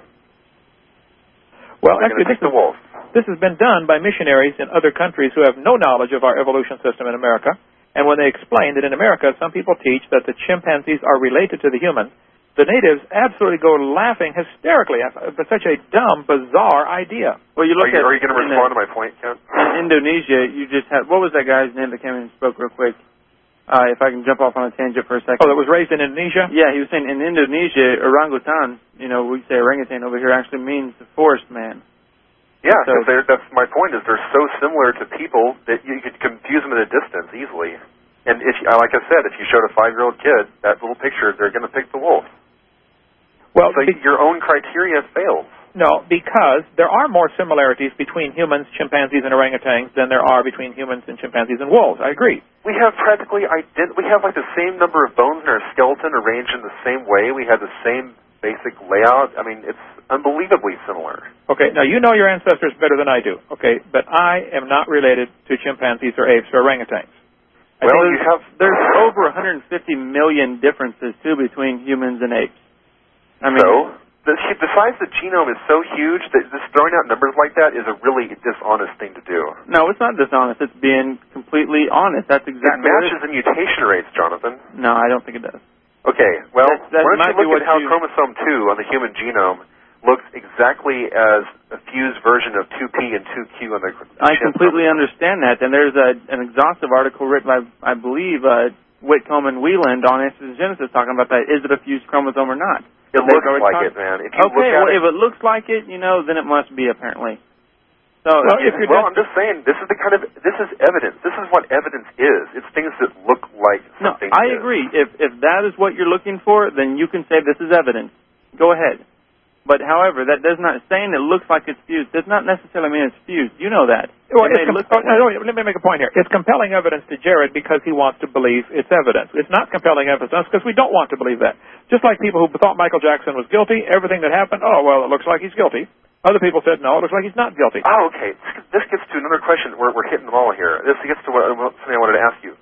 Well, They're actually, going to pick this, the wolf. This has been done by missionaries in other countries who have no knowledge of our evolution system in America. And when they explain that in America, some people teach that the chimpanzees are related to the human, the natives absolutely go laughing hysterically at such a dumb, bizarre idea. Well, you look are you, at are you going to respond to my point, Kent? In Indonesia, you just had, what was that guy's name that came in and spoke real quick? Uh, if I can jump off on a tangent for a second. Oh, that was raised in Indonesia? Yeah, he was saying in Indonesia, orangutan, you know, we say orangutan over here, actually means the forest man. Yeah, so, because that's my point, is they're so similar to people that you could confuse them at a distance easily. And if, like I said, if you showed a five-year-old kid that little picture, they're going to pick the wolf. Well, so be- your own criteria fails. No, because there are more similarities between humans, chimpanzees, and orangutans than there are between humans and chimpanzees and wolves. I agree. We have practically ident- we have like the same number of bones in our skeleton arranged in the same way. We have the same basic layout. I mean, it's unbelievably similar. Okay, now you know your ancestors better than I do, okay, but I am not related to chimpanzees or apes or orangutans. I well, you have there's over one hundred fifty million differences, too, between humans and apes. I mean, so, the, the size of the genome is so huge that just throwing out numbers like that is a really dishonest thing to do. No, it's not dishonest. It's being completely honest. That's exactly it matches the mutation rates, Jonathan. No, I don't think it does. Okay, well, that, that why don't you look at how you... chromosome two on the human genome looks exactly as a fused version of two P and two Q on the I completely chromosome. Understand that, and there's a, an exhaustive article written by, I believe, uh, Whitcomb and Wieland on Genesis talking about that. Is it a fused chromosome or not? It looks like talk- it, man. If you okay, look at well, it, if it looks like it, you know, then it must be, apparently. So, well, if you're well I'm just saying, this is the kind of, this is evidence. This is what evidence is. It's things that look like something. No, I is. agree. If if that is what you're looking for, then you can say this is evidence. Go ahead. But, however, that does not, saying it looks like it's fused does not necessarily mean it's fused. You know that. Well, it com- oh, no, no, let me make a point here. It's compelling evidence to Jared because he wants to believe it's evidence. It's not compelling evidence because we don't want to believe that. Just like people who thought Michael Jackson was guilty, everything that happened, oh, well, it looks like he's guilty. Other people said, no, it looks like he's not guilty. Oh, okay. This gets to another question. We're, we're hitting them all here. This gets to what, something I wanted to ask you.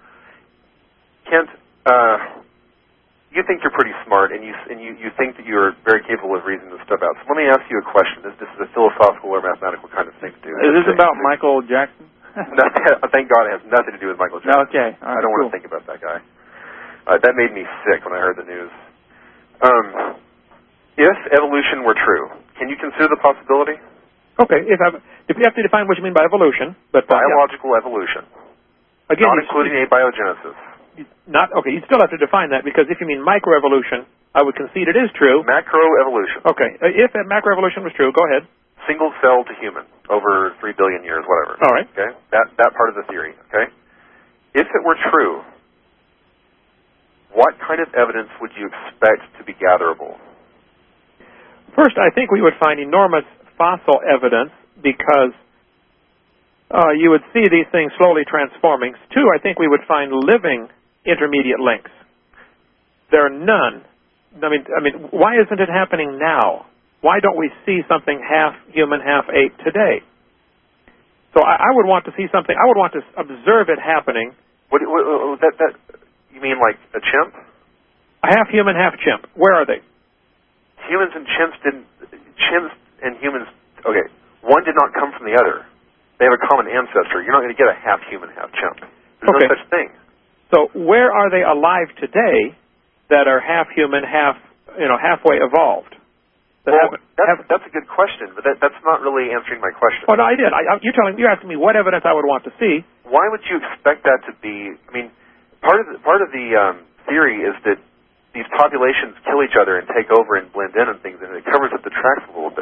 Kent, uh, you think you're pretty smart, and you and you, you think that you're very capable of reasoning this stuff out. So let me ask you a question. This, this is a philosophical or mathematical kind of thing to do. Is this about Michael Jackson? no, thank God it has nothing to do with Michael Jackson. Okay. All right, I don't cool. want to think about that guy. Uh, that made me sick when I heard the news. Um, if evolution were true, can you consider the possibility? Okay, if, if you have to define what you mean by evolution, but uh, biological yeah. evolution, again, not including abiogenesis. Not okay. You still have to define that because if you mean microevolution, I would concede it is true. Macroevolution. Okay, uh, if that macroevolution was true, go ahead. Single cell to human over three billion years, whatever. All right. Okay, that that part of the theory. Okay, if it were true, what kind of evidence would you expect to be gatherable? First, I think we would find enormous fossil evidence because uh, you would see these things slowly transforming. Two, I think we would find living intermediate links. There are none. I mean, I mean, why isn't it happening now? Why don't we see something half human, half ape today? So I, I would want to see something. I would want to observe it happening. What, what, that that you mean like a chimp? A half human, half chimp. Where are they? Humans and chimps didn't. Chimps and humans. Okay, one did not come from the other. They have a common ancestor. You're not going to get a half human, half chimp. There's okay. no such thing. So where are they alive today that are half human, half, you know, halfway evolved? That well, have, that's, have, that's a good question, but that, that's not really answering my question. Oh, no, I did. I, I, you're telling, you're asking me what evidence I would want to see. Why would you expect that to be? I mean, part of the, part of the um, theory is that these populations kill each other and take over and blend in and things, and it covers up the tracks a little bit.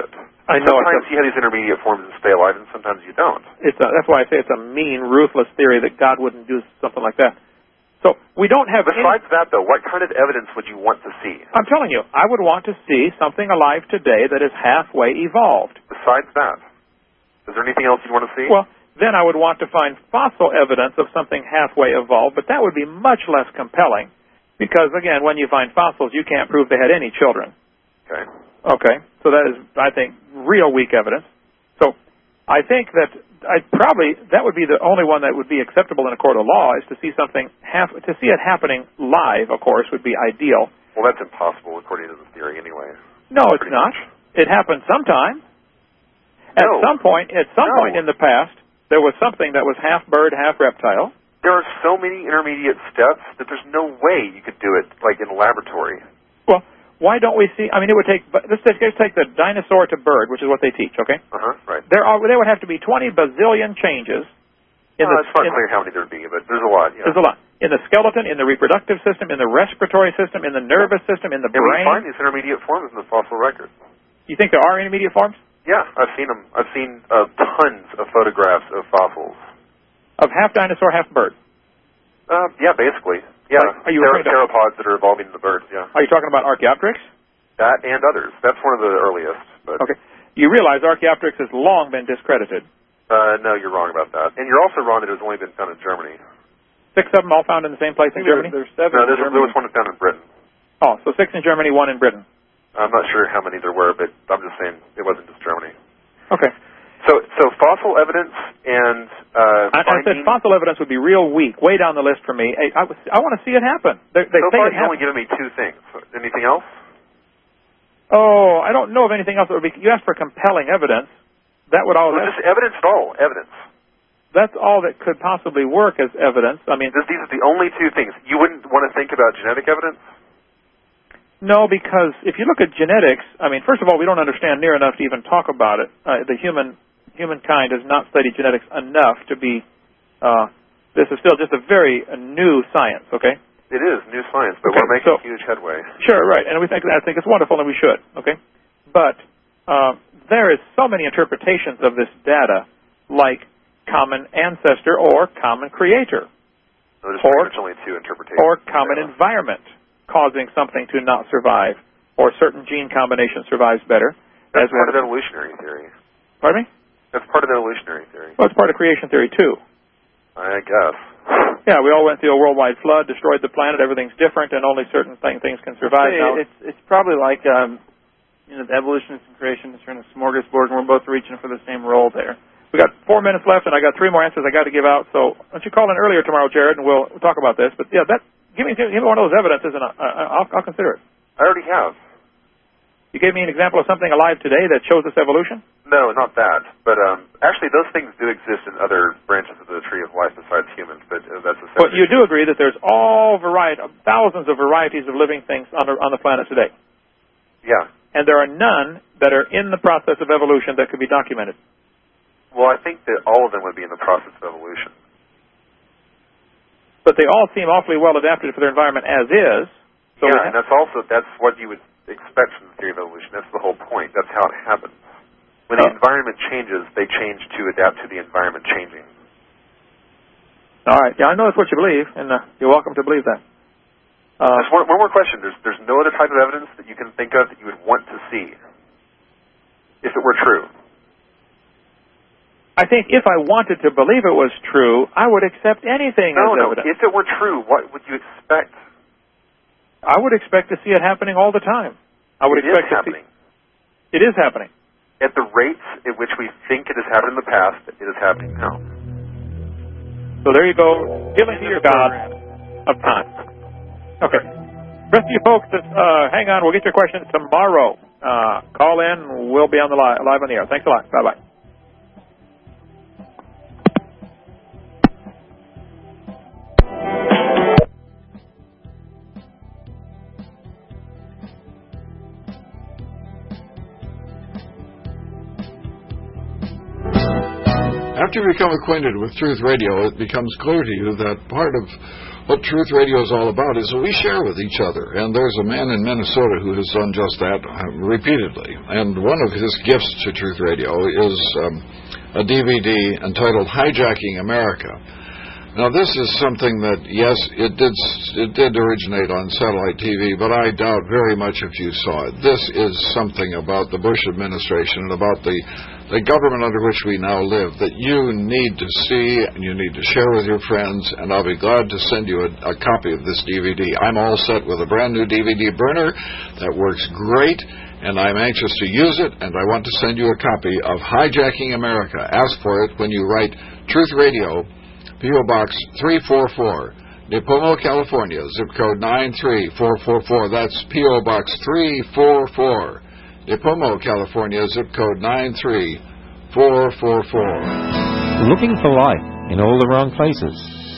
I know. Sometimes a, you have these intermediate forms and stay alive, and sometimes you don't. It's a, that's why I say it's a mean, ruthless theory that God wouldn't do something like that. So we don't have. Besides any, that, though, what kind of evidence would you want to see? I'm telling you, I would want to see something alive today that is halfway evolved. Besides that, is there anything else you'd want to see? Well, then I would want to find fossil evidence of something halfway evolved, but that would be much less compelling because, again, when you find fossils, you can't prove they had any children. Okay. Okay, so that is, I think, real weak evidence. So I think that I probably that would be the only one that would be acceptable in a court of law is to see something half to see it happening live. Of course, would be ideal. Well, that's impossible according to the theory, anyway. No, it's not. It happened sometime. At No. some point, at some No. point in the past, there was something that was half bird, half reptile. There are so many intermediate steps that there's no way you could do it like in a laboratory. Well. Why don't we see? I mean, it would take. Let's take, let's take the dinosaur to bird, which is what they teach. Okay. Uh huh. Right. There are. There would have to be twenty bazillion changes. In uh, the, it's not in, clear how many there'd be, but there's a lot. Yeah. There's a lot in the skeleton, in the reproductive system, in the respiratory system, in the nervous system, in the and brain. we find these intermediate forms in the fossil record. You think there are intermediate forms? Yeah, I've seen them. I've seen uh, tons of photographs of fossils of half dinosaur, half bird. Uh, yeah, basically. Yeah. Are, are you There are theropods that are evolving into birds. Yeah. Are you talking about Archaeopteryx? That and others. That's one of the earliest. But okay. You realize Archaeopteryx has long been discredited. Uh, no, you're wrong about that. And you're also wrong that it was only been found in Germany. Six of them all found in the same place in Germany? There's seven no, in there Germany. was one found in Britain. Oh, so six in Germany, one in Britain. I'm not sure how many there were, but I'm just saying it wasn't just Germany. Okay. So, so fossil evidence and uh, I, I said fossil evidence would be real weak, way down the list for me. I, I, I want to see it happen. They, they so say far, it you've only given me two things. Anything else? Oh, I don't know of anything else that would be. You asked for compelling evidence. That would all. Well, just evidence at all. Evidence. That's all that could possibly work as evidence. I mean, these are the only two things. You wouldn't want to think about genetic evidence? No, because if you look at genetics, I mean, first of all, we don't understand near enough to even talk about it. Uh, the human humankind has not studied genetics enough to be. Uh, this is still just a very uh, new science. Okay. It is new science, but okay, we're making so, huge headway. Sure, right, and we think I think it's wonderful, and we should. Okay, but uh, there is so many interpretations of this data, like common ancestor or common creator, No, there's or, pretty much only two interpretations. or common environment causing something to not survive, or certain gene combination survives better. That's as part one of evolutionary theory. Pardon me? That's part of evolutionary theory. Well, it's part of creation theory too. I guess. Yeah, we all went through a worldwide flood, destroyed the planet. Everything's different, and only certain thing, things can survive. Hey, now, it's it's probably like um, you know, the evolutionists and creationists are in a smorgasbord, and we're both reaching for the same role there. We got four minutes left, and I got three more answers I got to give out. So why don't you call in earlier tomorrow, Jared, and we'll, we'll talk about this. But yeah, that give me give me one of those evidences, and I, I'll, I'll consider it. I already have. You gave me an example of something alive today that shows us evolution? No, not that. But um, actually, those things do exist in other branches of the tree of life besides humans. But uh, that's a But you do agree that there's all variety, thousands of varieties of living things on the, on the planet today. Yeah. And there are none that are in the process of evolution that could be documented. Well, I think that all of them would be in the process of evolution. But they all seem awfully well adapted for their environment as is. So yeah, and that's also that's what you would expect from the theory of evolution. That's the whole point. That's how it happens. When the oh. environment changes, they change to adapt to the environment changing. All right. Yeah, I know that's what you believe, and uh, you're welcome to believe that. Uh, Just one, one more question. There's there's no other type of evidence that you can think of that you would want to see if it were true. I think if I wanted to believe it was true, I would accept anything no, as no. evidence. If it were true, what would you expect? I would expect to see it happening all the time. I would it expect is to happening. See, it is happening. At the rates at which we think it has happened in the past, it is happening now. So there you go, appealing to your God of time. Okay. Rest of you folks, uh, hang on. We'll get your questions tomorrow. Uh, call in. We'll be on the li- live on the air. Thanks a lot. Bye-bye. After you become acquainted with Truth Radio, it becomes clear to you that part of what Truth Radio is all about is that we share with each other. And there's a man in Minnesota who has done just that uh, repeatedly. And one of his gifts to Truth Radio is um, a D V D entitled Hijacking America. Now, this is something that, yes, it did it did originate on satellite T V, but I doubt very much if you saw it. This is something about the Bush administration and about the, the government under which we now live that you need to see and you need to share with your friends, and I'll be glad to send you a, a copy of this D V D. I'm all set with a brand new D V D burner that works great, and I'm anxious to use it, and I want to send you a copy of Hijacking America. Ask for it when you write Truth Radio, P O. Box three forty-four, Nipomo, California, zip code nine three four four four. That's P O. Box three forty-four, Nipomo, California, zip code nine three four four four. Looking for life in all the wrong places.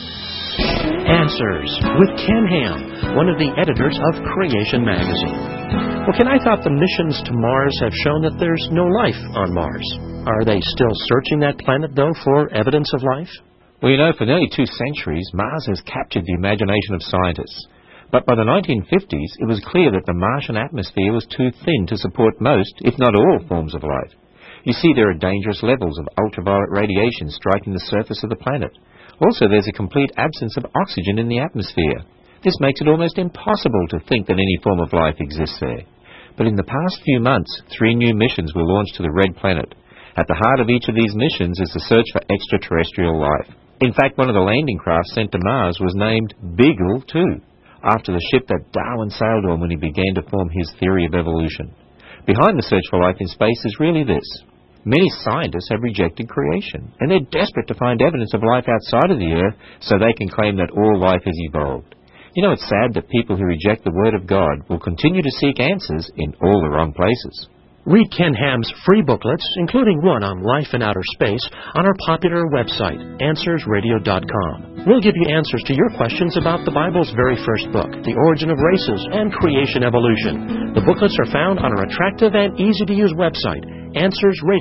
Answers with Ken Ham, one of the editors of Creation Magazine. Well, Ken, I thought the missions to Mars have shown that there's no life on Mars. Are they still searching that planet, though, for evidence of life? Well, you know, for nearly two centuries, Mars has captured the imagination of scientists. But by the nineteen fifties, it was clear that the Martian atmosphere was too thin to support most, if not all, forms of life. You see, there are dangerous levels of ultraviolet radiation striking the surface of the planet. Also, there's a complete absence of oxygen in the atmosphere. This makes it almost impossible to think that any form of life exists there. But in the past few months, three new missions were launched to the Red Planet. At the heart of each of these missions is the search for extraterrestrial life. In fact, one of the landing craft sent to Mars was named Beagle two, after the ship that Darwin sailed on when he began to form his theory of evolution. Behind the search for life in space is really this. Many scientists have rejected creation, and they're desperate to find evidence of life outside of the Earth so they can claim that all life has evolved. You know, it's sad that people who reject the Word of God will continue to seek answers in all the wrong places. Read Ken Ham's free booklets, including one on life in outer space, on our popular website, answers radio dot com. We'll give you answers to your questions about the Bible's very first book, the origin of races, and creation evolution. The booklets are found on our attractive and easy-to-use website, answers radio dot com.